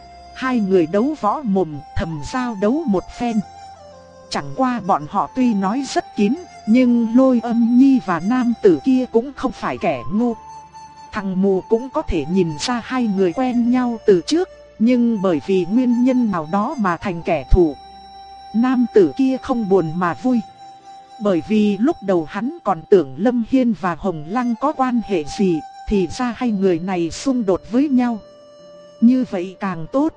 S1: Hai người đấu võ mồm, thầm giao đấu một phen. Chẳng qua bọn họ tuy nói rất kín, nhưng Lôi Âm Nhi và nam tử kia cũng không phải kẻ ngu. Thằng mù cũng có thể nhìn ra hai người quen nhau từ trước, nhưng bởi vì nguyên nhân nào đó mà thành kẻ thù. Nam tử kia không buồn mà vui. Bởi vì lúc đầu hắn còn tưởng Lâm Hiên và Hồng Lăng có quan hệ gì, thì ra hai người này xung đột với nhau. Như vậy càng tốt.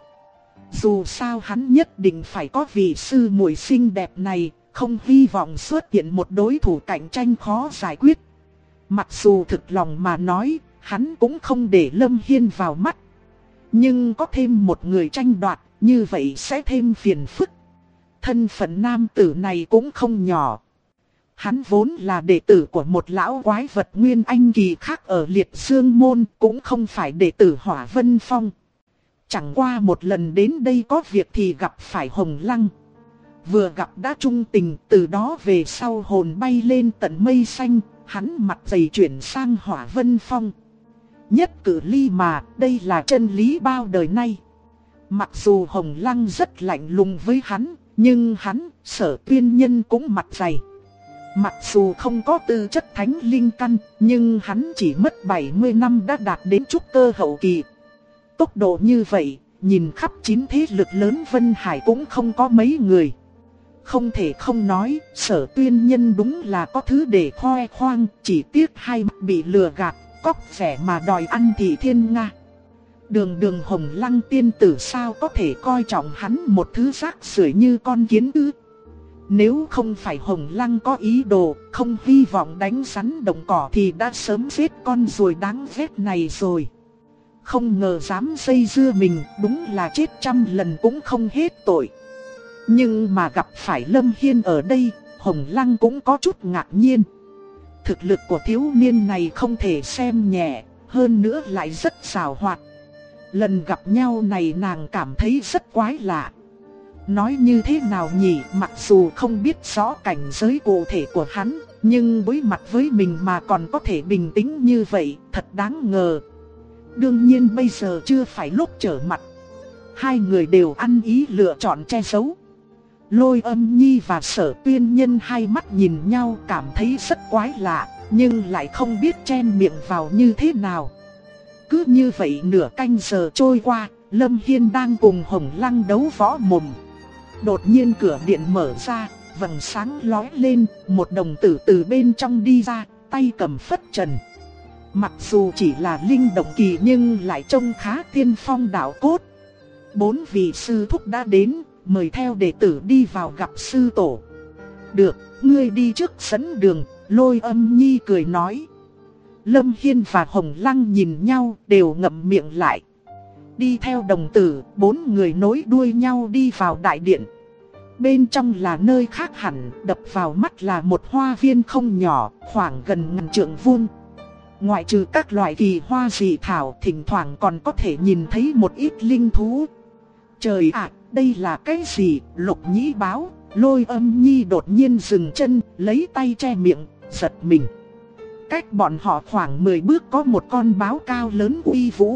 S1: Dù sao hắn nhất định phải có vị sư muội xinh đẹp này, không hy vọng xuất hiện một đối thủ cạnh tranh khó giải quyết. Mặc dù thực lòng mà nói, hắn cũng không để Lâm Hiên vào mắt. Nhưng có thêm một người tranh đoạt, như vậy sẽ thêm phiền phức. Thân phận nam tử này cũng không nhỏ. Hắn vốn là đệ tử của một lão quái vật nguyên anh kỳ khác ở Liệt Dương Môn, cũng không phải đệ tử Hỏa Vân Phong. Chẳng qua một lần đến đây có việc thì gặp phải Hồng Lăng. Vừa gặp đã trung tình, từ đó về sau hồn bay lên tận mây xanh, hắn mặt dày chuyển sang Hỏa Vân Phong. Nhất cử ly mà, đây là chân lý bao đời nay. Mặc dù Hồng Lăng rất lạnh lùng với hắn, nhưng hắn, Sở Tuyên Nhân cũng mặt dày. Mặc dù không có tư chất thánh linh căn, nhưng hắn chỉ mất 70 năm đã đạt đến trúc cơ hậu kỳ. Tốc độ như vậy, nhìn khắp 9 thế lực lớn Vân Hải cũng không có mấy người. Không thể không nói, Sở Tuyên Nhân đúng là có thứ để khoe khoang, chỉ tiếc hai mắt bị lừa gạt, cóc vẻ mà đòi ăn thị thiên nga. Đường Hồng Lăng tiên tử sao có thể coi trọng hắn một thứ rác rưởi như con kiến ư? Nếu không phải Hồng Lăng có ý đồ, không hy vọng đánh rắn động cỏ thì đã sớm giết con ruồi đáng ghét này rồi. Không ngờ dám dây dưa mình, đúng là chết trăm lần cũng không hết tội. Nhưng mà gặp phải Lâm Hiên ở đây, Hồng Lăng cũng có chút ngạc nhiên. Thực lực của thiếu niên này không thể xem nhẹ, hơn nữa lại rất xảo hoạt. Lần gặp nhau này nàng cảm thấy rất quái lạ. Nói như thế nào nhỉ, mặc dù không biết rõ cảnh giới cụ thể của hắn, nhưng đối mặt với mình mà còn có thể bình tĩnh như vậy, thật đáng ngờ. Đương nhiên bây giờ chưa phải lúc trở mặt. Hai người đều ăn ý lựa chọn che giấu. Lôi Âm Nhi và Sở Tuyên Nhân hai mắt nhìn nhau cảm thấy rất quái lạ, nhưng lại không biết chen miệng vào như thế nào. Cứ như vậy nửa canh giờ trôi qua, Lâm Hiên đang cùng Hồng Lăng đấu võ mồm. Đột nhiên cửa điện mở ra, vầng sáng lóe lên, một đồng tử từ bên trong đi ra, tay cầm phất trần. Mặc dù chỉ là linh động kỳ nhưng lại trông khá tiên phong đạo cốt. 4 vị sư thúc đã đến, mời theo đệ tử đi vào gặp sư tổ. Được, ngươi đi trước dẫn đường, Lôi Âm Nhi cười nói. Lâm Hiên và Hồng Lăng nhìn nhau đều ngậm miệng lại. Đi theo đồng tử, 4 người nối đuôi nhau đi vào đại điện. Bên trong là nơi khác hẳn, đập vào mắt là một hoa viên không nhỏ, khoảng gần ngàn trượng vuông. Ngoại trừ các loại kỳ hoa dị thảo, thỉnh thoảng còn có thể nhìn thấy một ít linh thú. Trời ạ, đây là cái gì? Lục Nhĩ báo. Lôi Âm Nhi đột nhiên dừng chân, lấy tay che miệng, giật mình. Cách bọn họ khoảng 10 bước có một con báo cao lớn uy vũ.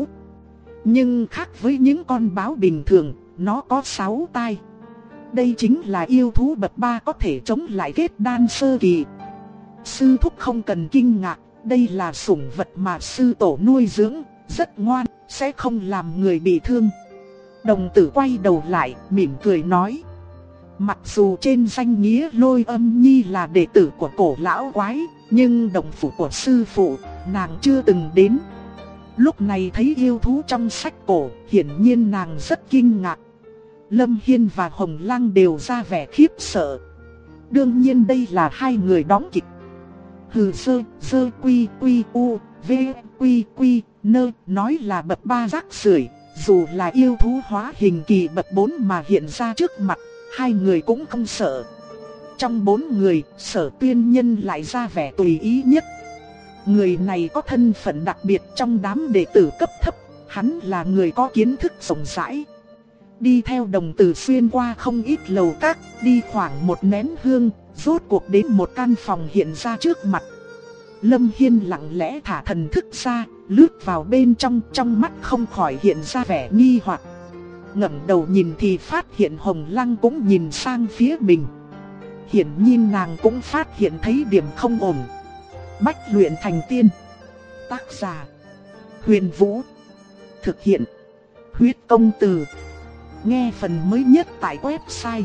S1: Nhưng khác với những con báo bình thường, nó có 6 tai. Đây chính là yêu thú bậc 3 có thể chống lại kết đan sơ kỳ. Sư thúc không cần kinh ngạc, đây là sủng vật mà sư tổ nuôi dưỡng, rất ngoan, sẽ không làm người bị thương. Đồng tử quay đầu lại, mỉm cười nói. Mặc dù trên danh nghĩa Lôi Âm Nhi là đệ tử của cổ lão quái, nhưng động phủ của sư phụ, nàng chưa từng đến. Lúc này thấy yêu thú trong sách cổ, hiển nhiên nàng rất kinh ngạc. Lâm Hiên và Hồng Lăng đều ra vẻ khiếp sợ. Đương nhiên đây là hai người đóng kịch. Hừ sơ quy quy u v quy quy nơ, nói là bậc 3 rác rưởi. Dù là yêu thú hóa hình kỳ bậc 4 mà hiện ra trước mặt, hai người cũng không sợ. Trong 4 người, Sở Tuyên Nhân lại ra vẻ tùy ý nhất. Người này có thân phận đặc biệt trong đám đệ tử cấp thấp, hắn là người có kiến thức rộng rãi. Đi theo đồng tử xuyên qua không ít lầu các, đi khoảng một nén hương, rốt cuộc đến một căn phòng hiện ra trước mặt. Lâm Hiên lặng lẽ thả thần thức ra, lướt vào bên trong, trong mắt không khỏi hiện ra vẻ nghi hoặc. Ngẩng đầu nhìn thì phát hiện Hồng Lăng cũng nhìn sang phía mình. Hiển nhiên nàng cũng phát hiện thấy điểm không ổn. Bách luyện thành tiên. Tác giả: Huyền Vũ. Thực hiện: Huyết Công Từ. Nghe phần mới nhất tại website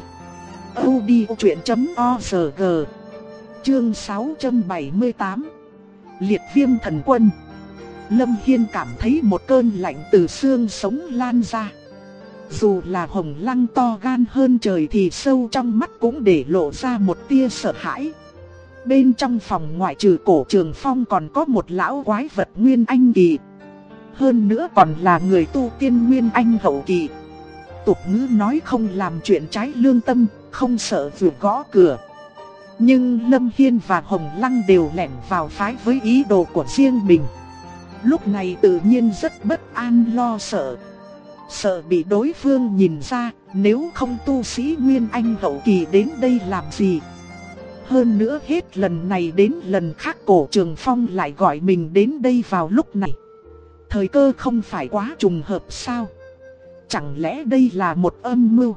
S1: audiochuyện.org. Chương 678. Liệt Viêm Thần Quân. Lâm Hiên cảm thấy một cơn lạnh từ xương sống lan ra. Dù là Hồng Lăng to gan hơn trời thì sâu trong mắt cũng để lộ ra một tia sợ hãi. Bên trong phòng ngoại trừ Cổ Trường Phong còn có một lão quái vật Nguyên Anh kỳ. Hơn nữa còn là người tu tiên Nguyên Anh hậu kỳ. Tục ngữ nói không làm chuyện trái lương tâm, không sợ vượt gõ cửa. Nhưng Lâm Hiên và Hồng Lăng đều lẻn vào phái với ý đồ của riêng mình. Lúc này tự nhiên rất bất an lo sợ. Sợ bị đối phương nhìn ra, nếu không tu sĩ Nguyên Anh hậu kỳ đến đây làm gì. Hơn nữa hết lần này đến lần khác Cổ Trường Phong lại gọi mình đến đây vào lúc này. Thời cơ không phải quá trùng hợp sao? Chẳng lẽ đây là một âm mưu?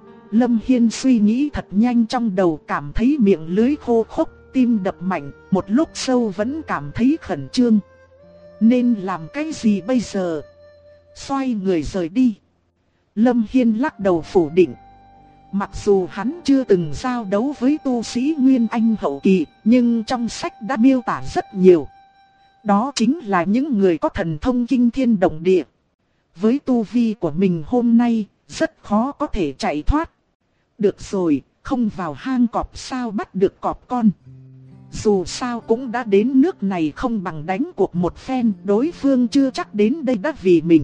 S1: Lâm Hiên suy nghĩ thật nhanh, trong đầu cảm thấy miệng lưỡi khô khốc, tim đập mạnh, một lúc sâu vẫn cảm thấy khẩn trương. Nên làm cái gì bây giờ? Xoay người rời đi. Lâm Hiên lắc đầu phủ định. Mặc dù hắn chưa từng giao đấu với tu sĩ Nguyên Anh hậu kỳ, nhưng trong sách đã miêu tả rất nhiều. Đó chính là những người có thần thông kinh thiên động địa. Với tu vi của mình hôm nay, rất khó có thể chạy thoát. Được rồi, không vào hang cọp sao bắt được cọp con. Dù sao cũng đã đến nước này, không bằng đánh cuộc một phen, đối phương chưa chắc đến đây đã vì mình.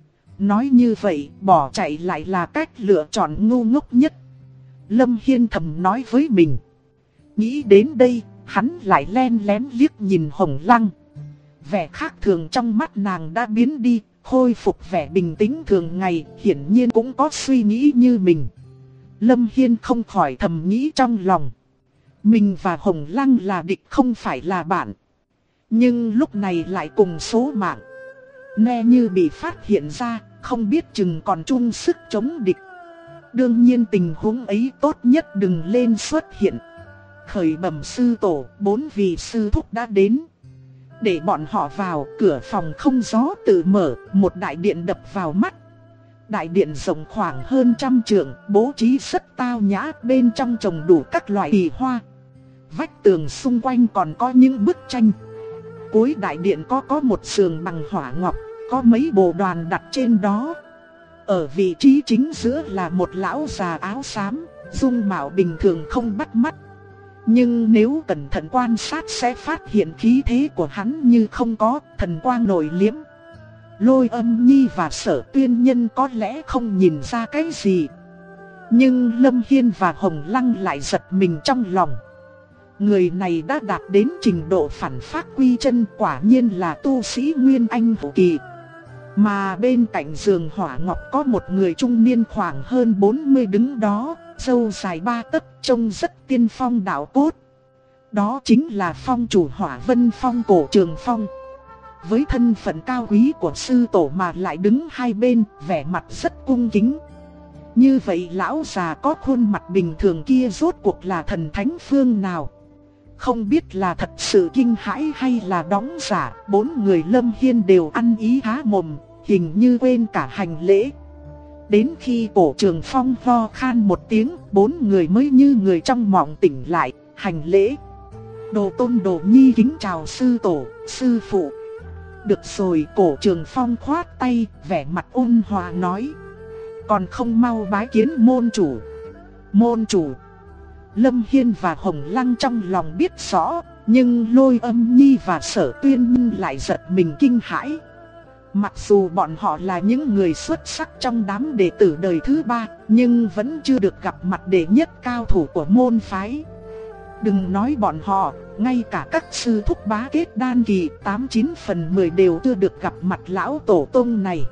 S1: Nói như vậy, bỏ chạy lại là cách lựa chọn ngu ngốc nhất. Lâm Hiên thầm nói với mình. Nghĩ đến đây, hắn lại len lén liếc nhìn Hồng Lăng. Vẻ khác thường trong mắt nàng đã biến đi, khôi phục vẻ bình tĩnh thường ngày, hiển nhiên cũng có suy nghĩ như mình. Lâm Hiên không khỏi thầm nghĩ trong lòng. Mình và Hồng Lăng là địch không phải là bạn. Nhưng lúc này lại cùng số mạng. Nghe như bị phát hiện ra, không biết chừng còn chung sức chống địch. Đương nhiên tình huống ấy tốt nhất đừng lên xuất hiện. Khởi bẩm sư tổ, 4 vị sư thúc đã đến. Để bọn họ vào, cửa phòng không gió tự mở, một đại điện đập vào mắt. Đại điện rộng khoảng hơn 100 trượng, bố trí rất tao nhã, bên trong trồng đủ các loại kỳ hoa. Vách tường xung quanh còn có những bức tranh. Cuối đại điện có một giường bằng hỏa ngọc, có mấy bộ đoàn đặt trên đó. Ở vị trí chính giữa là một lão già áo xám, dung mạo bình thường không bắt mắt. Nhưng nếu cẩn thận quan sát sẽ phát hiện khí thế của hắn như không có, thần quang nổi liếm. Lôi Âm Nhi và Sở Tuyên Nhân có lẽ không nhìn ra cái gì. Nhưng Lâm Hiên và Hồng Lăng lại giật mình trong lòng. Người này đã đạt đến trình độ phản phác quy chân, quả nhiên là tu sĩ Nguyên Anh hậu kỳ. Mà bên cạnh giường hỏa ngọc có một người trung niên khoảng hơn 40 đứng đó, râu dài 3 tấc, trông rất tiên phong đạo cốt. Đó chính là phong chủ Hỏa Vân Phong Cổ Trường Phong. Với thân phận cao quý của sư tổ mà lại đứng hai bên, vẻ mặt rất cung kính. Như vậy lão già có khuôn mặt bình thường kia rốt cuộc là thần thánh phương nào? Không biết là thật sự kinh hãi hay là đóng giả, bốn người Lâm Hiên đều ăn ý há mồm, hình như quên cả hành lễ. Đến khi Cổ Trường Phong ho khan một tiếng, bốn người mới như người trong mộng tỉnh lại, hành lễ. Đồ Tôn Đồ Nhi kính chào sư tổ, sư phụ. Được rồi, Cổ Trường Phong khoát tay, vẻ mặt ôn hòa nói. Còn không mau bái kiến môn chủ. Môn chủ. Lâm Hiên và Hồng Lăng trong lòng biết rõ, nhưng Lôi Âm Nhi và Sở Tuyên Minh lại giật mình kinh hãi. Mặc dù bọn họ là những người xuất sắc trong đám đệ tử đời thứ ba, nhưng vẫn chưa được gặp mặt đệ nhất cao thủ của môn phái. Đừng nói bọn họ, ngay cả các sư thúc bá kết đan kỳ 89 phần 10 đều chưa được gặp mặt lão tổ tông này.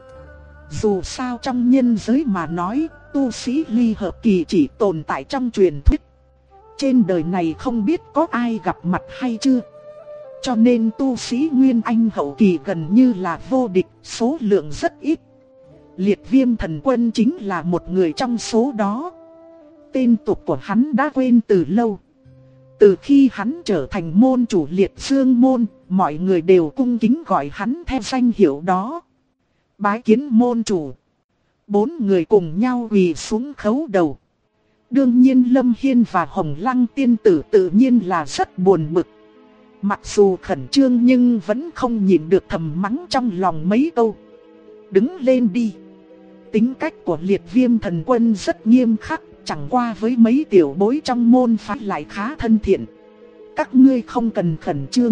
S1: Dù sao trong nhân giới mà nói, tu sĩ ly hợp kỳ chỉ tồn tại trong truyền thuyết. Trên đời này không biết có ai gặp mặt hay chưa. Cho nên tu sĩ Nguyên Anh hậu kỳ gần như là vô địch, số lượng rất ít. Liệt Viêm Thần Quân chính là một người trong số đó. Tên tục của hắn đã quên từ lâu. Từ khi hắn trở thành môn chủ Liệt Dương Môn, mọi người đều cung kính gọi hắn theo danh hiệu đó. Bái kiến môn chủ. Bốn người cùng nhau quỳ xuống khấu đầu. Đương nhiên Lâm Hiên và Hồng Lăng tiên tử tự nhiên là rất buồn bực. Mặc dù khẩn trương nhưng vẫn không nhịn được thầm mắng trong lòng mấy câu. Đứng lên đi. Tính cách của Liệt Viêm Thần Quân rất nghiêm khắc, chẳng qua với mấy tiểu bối trong môn phái lại khá thân thiện. Các ngươi không cần khẩn trương.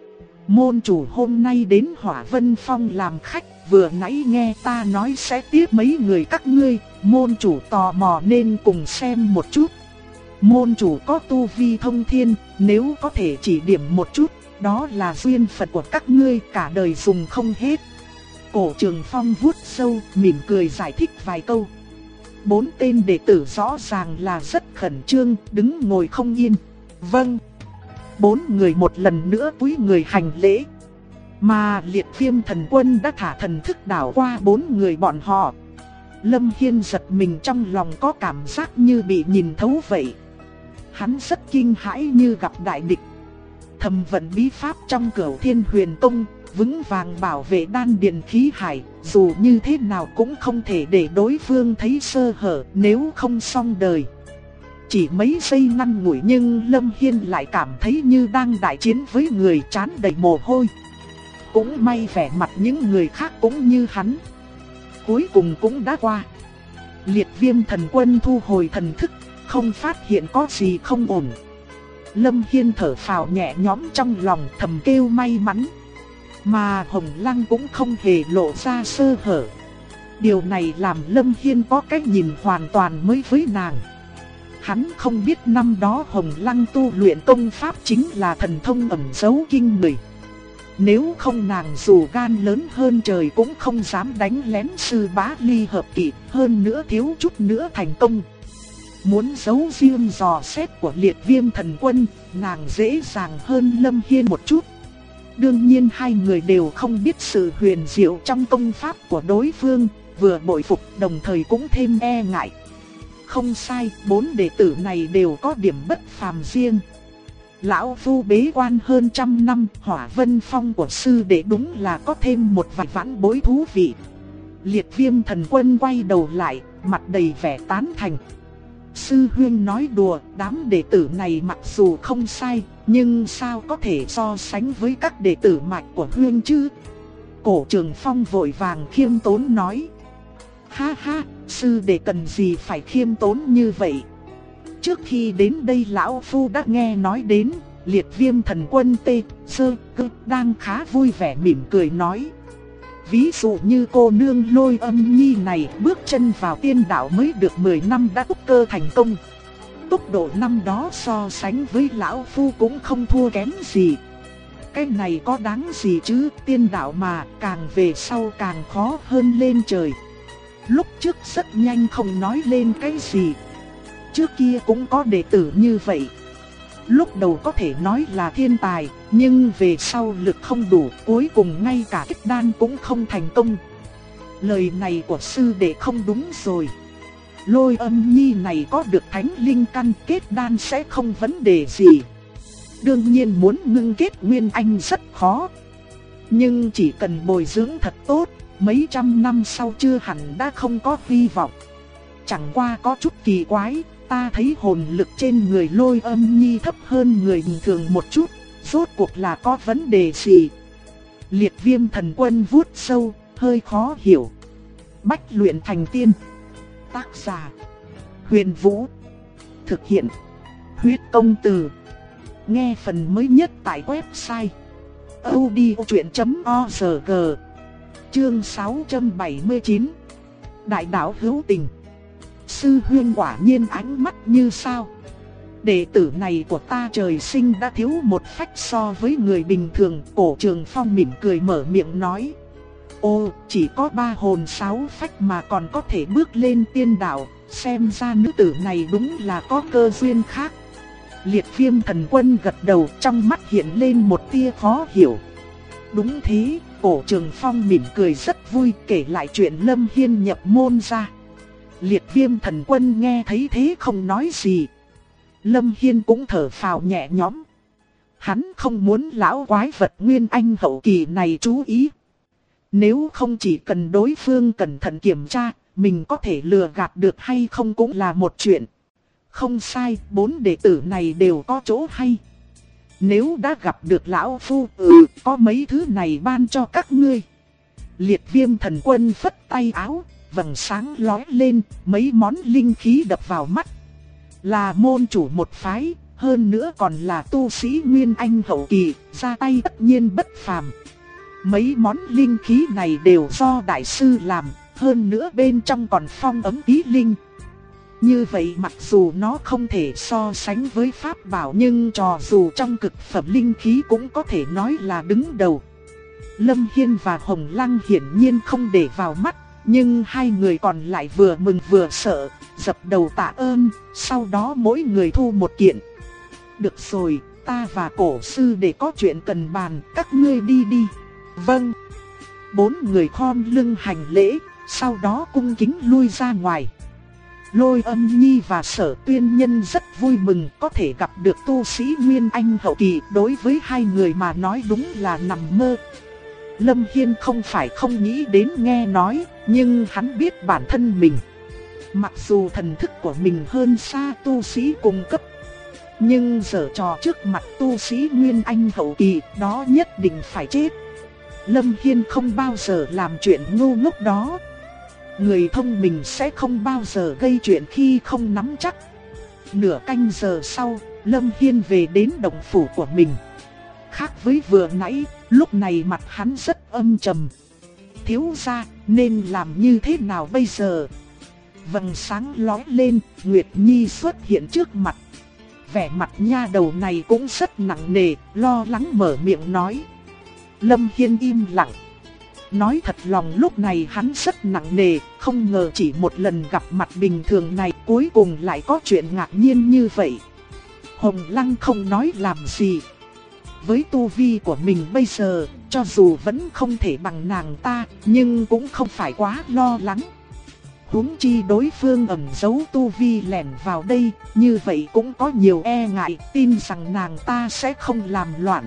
S1: Môn chủ hôm nay đến Hỏa Vân Phong làm khách, vừa nãy nghe ta nói sẽ tiếp mấy người các ngươi, môn chủ tò mò nên cùng xem một chút. Môn chủ có tu vi thông thiên, nếu có thể chỉ điểm một chút, đó là duyên phận của các ngươi, cả đời dùng không hết. Cổ Trường Phong vuốt sâu, mỉm cười giải thích vài câu. Bốn tên đệ tử rõ ràng là rất khẩn trương, đứng ngồi không yên. Vâng. Bốn người một lần nữa cúi người hành lễ. Mà Liệt Viêm Thần Quân đã thả thần thức đảo qua bốn người bọn họ. Lâm Hiên giật mình, trong lòng có cảm giác như bị nhìn thấu vậy. Hắn rất kinh hãi như gặp đại địch. Thầm vận bí pháp trong Cửu Thiên Huyền Tông, vững vàng bảo vệ đan điền khí hải, dù như thế nào cũng không thể để đối phương thấy sơ hở, nếu không xong đời. Chỉ mấy giây ngắn ngủi nhưng Lâm Hiên lại cảm thấy như đang đại chiến với người, trán đầy mồ hôi. Cũng may vẻ mặt những người khác cũng như hắn. Cuối cùng cũng đã qua. Liệt Viêm Thần Quân thu hồi thần thức, không phát hiện có gì không ổn. Lâm Hiên thở phào nhẹ nhõm trong lòng, thầm kêu may mắn. Mà Hồng Lăng cũng không hề lộ ra sơ hở. Điều này làm Lâm Hiên có cách nhìn hoàn toàn mới với nàng. Hắn không biết năm đó Hồng Lăng tu luyện công pháp chính là thần thông ẩn giấu kinh người. Nếu không nàng dù gan lớn hơn trời cũng không dám đánh lén sư bá ly hợp kỳ, hơn nữa thiếu chút nữa thành công. Muốn giấu riêng dò xét của Liệt Viêm Thần Quân, nàng dễ dàng hơn Lâm Hiên một chút. Đương nhiên hai người đều không biết sự huyền diệu trong công pháp của đối phương, vừa bội phục đồng thời cũng thêm e ngại. Không sai, bốn đệ tử này đều có điểm bất phàm riêng. Lão Phu bế quan hơn 100 năm, Hỏa Vân Phong của sư đệ đúng là có thêm một vài vãn bối thú vị. Liệt Viêm Thần Quân quay đầu lại, mặt đầy vẻ tán thành. Sư huynh nói đùa, đám đệ tử này mặc dù không sai, nhưng sao có thể so sánh với các đệ tử mạch của huynh chứ? Cổ Trường Phong vội vàng khiêm tốn nói. Ha ha, sư đệ cần gì phải khiêm tốn như vậy? Trước khi đến đây lão Phu đã nghe nói đến, Liệt Viêm Thần Quân Tê, Sơ, Cơ đang khá vui vẻ mỉm cười nói. Ví dụ như cô nương Lôi Âm Nhi này bước chân vào tiên đạo mới được 10 năm đã túc cơ thành công. Tốc độ năm đó so sánh với lão Phu cũng không thua kém gì. Cái này có đáng gì chứ, tiên đạo mà càng về sau càng khó hơn lên trời. Lúc trước rất nhanh không nói lên cái gì. Trước kia cũng có đệ tử như vậy. Lúc đầu có thể nói là thiên tài, nhưng về sau lực không đủ, cuối cùng ngay cả kết đan cũng không thành công. Lời này của sư đệ không đúng rồi. Lôi Âm Nhi này có được thánh linh căn, kết đan sẽ không vấn đề gì. Đương nhiên muốn ngưng kết Nguyên Anh rất khó. Nhưng chỉ cần bồi dưỡng thật tốt, mấy trăm năm sau chưa hẳn đã không có hy vọng. Chẳng qua có chút kỳ quái, ta thấy hồn lực trên người Lôi Âm Nhi thấp hơn người bình thường một chút, rốt cuộc là có vấn đề gì? Liệt Viêm Thần Quân vuốt sâu, hơi khó hiểu. Bách luyện thành tiên. Tác giả: Huyền Vũ. Thực hiện: Huyết Công Từ. Nghe phần mới nhất tại website audiochuyện.org. Chương 679. Đại đạo hữu tình. Sư huynh quả nhiên ánh mắt như sao. Đệ tử này của ta trời sinh đã thiếu một phách so với người bình thường. Cổ Trường Phong mỉm cười mở miệng nói: Ô, chỉ có 3 hồn 6 phách mà còn có thể bước lên tiên đạo. Xem ra nữ tử này đúng là có cơ duyên khác. Liệt Viêm Thần Quân gật đầu, trong mắt hiện lên một tia khó hiểu. Đúng thế, Cổ Trường Phong mỉm cười rất vui, kể lại chuyện Lâm Hiên nhập môn ra. Liệt Viêm Thần Quân nghe thấy thế không nói gì. Lâm Hiên cũng thở phào nhẹ nhõm. Hắn không muốn lão quái vật Nguyên Anh hậu kỳ này chú ý. Nếu không chỉ cần đối phương cẩn thận kiểm tra, mình có thể lừa gạt được hay không cũng là một chuyện. Không sai, 4 đệ tử này đều có chỗ hay. Nếu đã gặp được lão phu, có mấy thứ này ban cho các ngươi. Liệt Viêm Thần Quân phất tay áo, vầng sáng lóe lên, mấy món linh khí đập vào mắt. Là môn chủ một phái, hơn nữa còn là tu sĩ Nguyên Anh hậu kỳ, ra tay tất nhiên bất phàm. Mấy món linh khí này đều do đại sư làm, hơn nữa bên trong còn phong ấm ký linh. Như vậy mặc dù nó không thể so sánh với pháp bảo, nhưng trò dù trong cực phẩm linh khí cũng có thể nói là đứng đầu. Lâm Hiên và Hồng Lăng hiển nhiên không để vào mắt, nhưng hai người còn lại vừa mừng vừa sợ, dập đầu tạ ơn, sau đó mỗi người thu một kiện. Được rồi, ta và cổ sư để có chuyện cần bàn, các ngươi đi đi. Vâng. 4 người khom lưng hành lễ, sau đó cung kính lui ra ngoài. Lôi Âm Nhi và Sở Tuyên Nhân rất vui mừng có thể gặp được tu sĩ Nguyên Anh hậu kỳ, đối với hai người mà nói đúng là nằm mơ. Lâm Hiên không phải không nghĩ đến nghe nói, nhưng hắn biết bản thân mình. Mặc dù thần thức của mình hơn xa tu sĩ cùng cấp, nhưng giở trò trước mặt tu sĩ Nguyên Anh hậu kỳ đó nhất định phải chết. Lâm Hiên không bao giờ làm chuyện ngu ngốc đó. Người thông minh sẽ không bao giờ gây chuyện khi không nắm chắc. Nửa canh giờ sau, Lâm Hiên về đến động phủ của mình. Khác với vừa nãy, lúc này mặt hắn rất âm trầm. Thiếu gia, nên làm như thế nào bây giờ? Vầng sáng lóe lên, Nguyệt Nhi xuất hiện trước mặt. Vẻ mặt nha đầu này cũng rất nặng nề, lo lắng mở miệng nói. Lâm Hiên im lặng. Nói thật lòng lúc này hắn rất nặng nề, không ngờ chỉ một lần gặp mặt bình thường này cuối cùng lại có chuyện ngạc nhiên như vậy. Hồng Lăng không nói làm gì. Với tu vi của mình bây giờ, cho dù vẫn không thể bằng nàng ta, nhưng cũng không phải quá lo lắng. Huống chi đối phương ẩn giấu tu vi lẻn vào đây, như vậy cũng có nhiều e ngại, tin rằng nàng ta sẽ không làm loạn.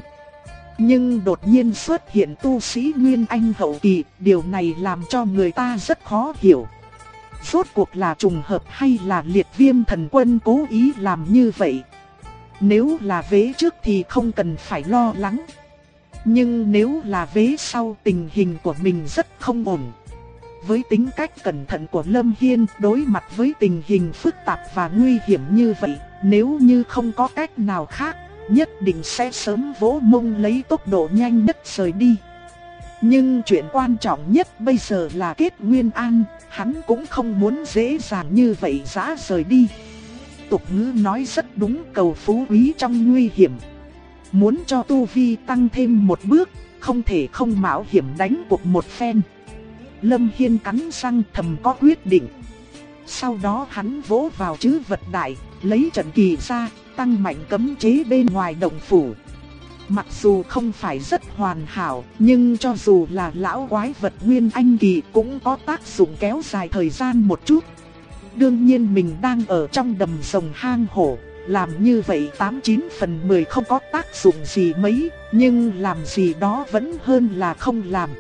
S1: Nhưng đột nhiên xuất hiện tu sĩ Nguyên Anh hậu kỳ, điều này làm cho người ta rất khó hiểu. Rốt cuộc là trùng hợp hay là Liệt Viêm Thần Quân cố ý làm như vậy? Nếu là vế trước thì không cần phải lo lắng. Nhưng nếu là vế sau, tình hình của mình rất không ổn. Với tính cách cẩn thận của Lâm Hiên, đối mặt với tình hình phức tạp và nguy hiểm như vậy, nếu như không có cách nào khác, nhất định sẽ sớm vỗ mông lấy tốc độ nhanh nhất rời đi. Nhưng chuyện quan trọng nhất bây giờ là kết Nguyên An, hắn cũng không muốn dễ dàng như vậy dã rời đi. Tục ngữ nói rất đúng, cầu phú quý trong nguy hiểm. Muốn cho tu vi tăng thêm một bước, không thể không mạo hiểm đánh cuộc một phen. Lâm Hiên cắn răng thầm có quyết định. Sau đó hắn vỗ vào trữ vật đại, lấy trận kỳ ra, tăng mạnh cấm chế bên ngoài động phủ. Mặc dù không phải rất hoàn hảo, nhưng cho dù là lão quái vật Nguyên Anh kỳ cũng có tác dụng kéo dài thời gian một chút. Đương nhiên mình đang ở trong đầm rồng hang hổ, Làm như vậy 89 phần 10 không có tác dụng gì mấy, nhưng làm gì đó vẫn hơn là không làm.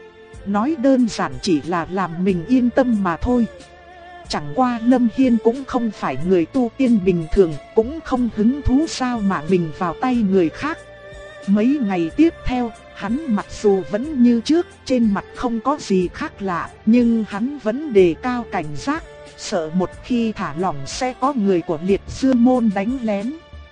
S1: Nói đơn giản chỉ là làm mình yên tâm mà thôi. Chẳng qua Lâm Hiên cũng không phải người tu tiên bình thường, cũng không hứng thú sao mà mình vào tay người khác. Mấy ngày tiếp theo, hắn mặc dù vẫn như trước, trên mặt không có gì khác lạ, nhưng hắn vẫn đề cao cảnh giác, sợ một khi thả lỏng sẽ có người của Liệt Dương môn đánh lén.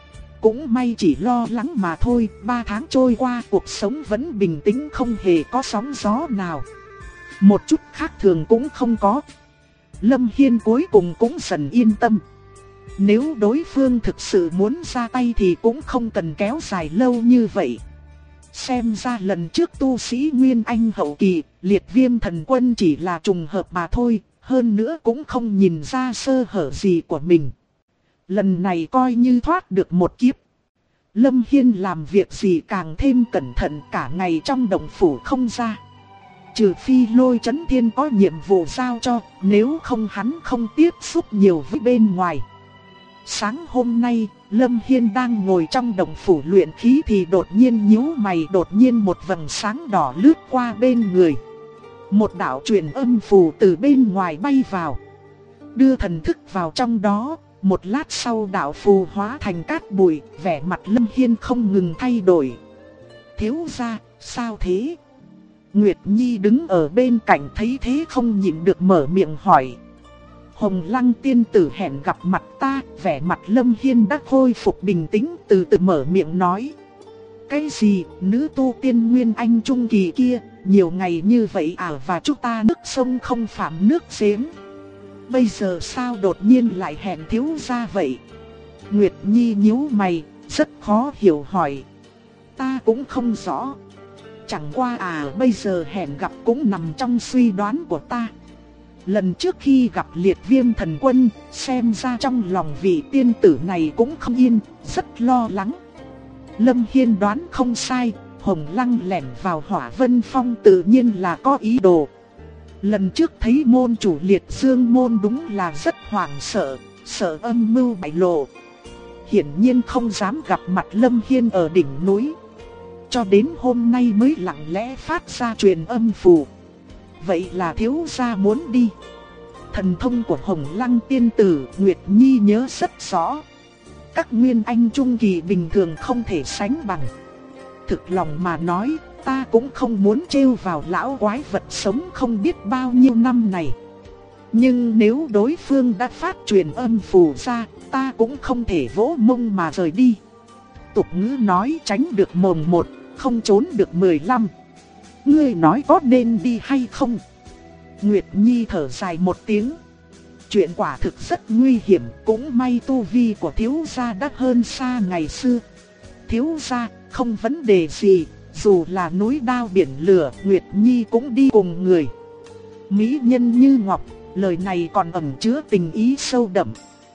S1: Cũng may chỉ lo lắng mà thôi, 3 tháng trôi qua cuộc sống vẫn bình tĩnh, không hề có sóng gió nào. Một chút khác thường cũng không có. Lâm Hiên cuối cùng cũng dần yên tâm. Nếu đối phương thực sự muốn ra tay thì cũng không cần kéo dài lâu như vậy. Xem ra lần trước tu sĩ Nguyên Anh hậu kỳ, Liệt Viêm thần quân chỉ là trùng hợp mà thôi, hơn nữa cũng không nhìn ra sơ hở gì của mình. Lần này coi như thoát được một kiếp. Lâm Hiên làm việc gì càng thêm cẩn thận, cả ngày trong động phủ không ra. Trừ phi Lôi Chấn Thiên có nhiệm vụ giao cho, nếu không hắn không tiếp xúc nhiều với bên ngoài. Sáng hôm nay, Lâm Hiên đang ngồi trong động phủ luyện khí thì đột nhiên nhíu mày, đột nhiên một vầng sáng đỏ lướt qua bên người. Một đạo truyền âm phù từ bên ngoài bay vào. Đưa thần thức vào trong đó, một lát sau đạo phù hóa thành cát bụi, vẻ mặt Lâm Hiên không ngừng thay đổi. Thiếu gia, sao thế? Nguyệt Nhi đứng ở bên cạnh thấy thế không nhịn được mở miệng hỏi. Hồng Lăng tiên tử hẹn gặp mặt ta, vẻ mặt Lâm Hiên đã khôi phục bình tĩnh, từ từ mở miệng nói. Cái gì, nữ tu tiên Nguyên Anh trung kỳ kia, nhiều ngày như vậy và chúng ta nước sông không phạm nước giếng. Bây giờ sao đột nhiên lại hẹn thiếu gia vậy? Nguyệt Nhi nhíu mày, rất khó hiểu hỏi. Ta cũng không rõ. Chẳng qua bây giờ hẹn gặp cũng nằm trong suy đoán của ta. Lần trước khi gặp Liệt Viêm thần quân, xem ra trong lòng vị tiên tử này cũng không yên, rất lo lắng. Lâm Hiên đoán không sai, Hồng Lăng lẻn vào Hỏa Vân Phong tự nhiên là có ý đồ. Lần trước thấy môn chủ Liệt Dương môn đúng là rất hoảng sợ, sợ âm mưu bại lộ. Hiển nhiên không dám gặp mặt Lâm Hiên ở đỉnh núi. Cho đến hôm nay mới lặng lẽ phát ra truyền âm phù. Vậy là thiếu gia muốn đi. Thần thông của Hồng Lăng tiên tử Nguyệt Nhi nhớ rất rõ. Các Nguyên Anh trung kỳ bình thường không thể sánh bằng. Thực lòng mà nói, ta cũng không muốn trêu vào lão quái vật sống không biết bao nhiêu năm này. Nhưng nếu đối phương đã phát truyền âm phù ra, ta cũng không thể vỗ mông mà rời đi. Tục ngữ nói tránh được mồm 1, không trốn được 15. Ngươi nói có nên đi hay không? Nguyệt Nhi thở dài một tiếng. Chuyện quả thực rất nguy hiểm, cũng may tu vi của thiếu gia đã hơn xa ngày xưa. Thiếu gia, không vấn đề gì, dù là núi đao biển lửa, Nguyệt Nhi cũng đi cùng người. Mỹ nhân như ngọc, lời này còn ẩn chứa tình ý sâu đậm.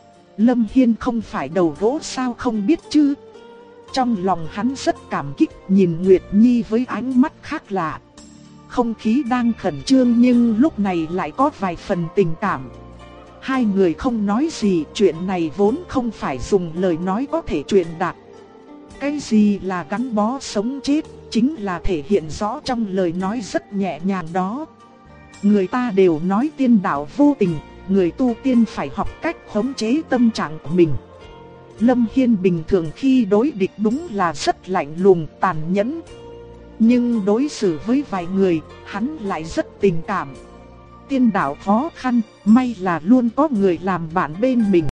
S1: Lâm Hiên không phải đầu gỗ sao không biết chứ. Trong lòng hắn rất cảm kích, nhìn Nguyệt Nhi với ánh mắt khác lạ. Không khí đang khẩn trương nhưng lúc này lại có vài phần tình cảm. Hai người không nói gì, chuyện này vốn không phải dùng lời nói có thể truyền đạt. Cái gì là gắn bó sống chết, chính là thể hiện rõ trong lời nói rất nhẹ nhàng đó. Người ta đều nói tiên đạo vô tình, người tu tiên phải học cách khống chế tâm trạng của mình. Lâm Hiên bình thường khi đối địch đúng là rất lạnh lùng, tàn nhẫn. Nhưng đối xử với vài người, hắn lại rất tình cảm. Tiên đạo khó khăn, may là luôn có người làm bạn bên mình.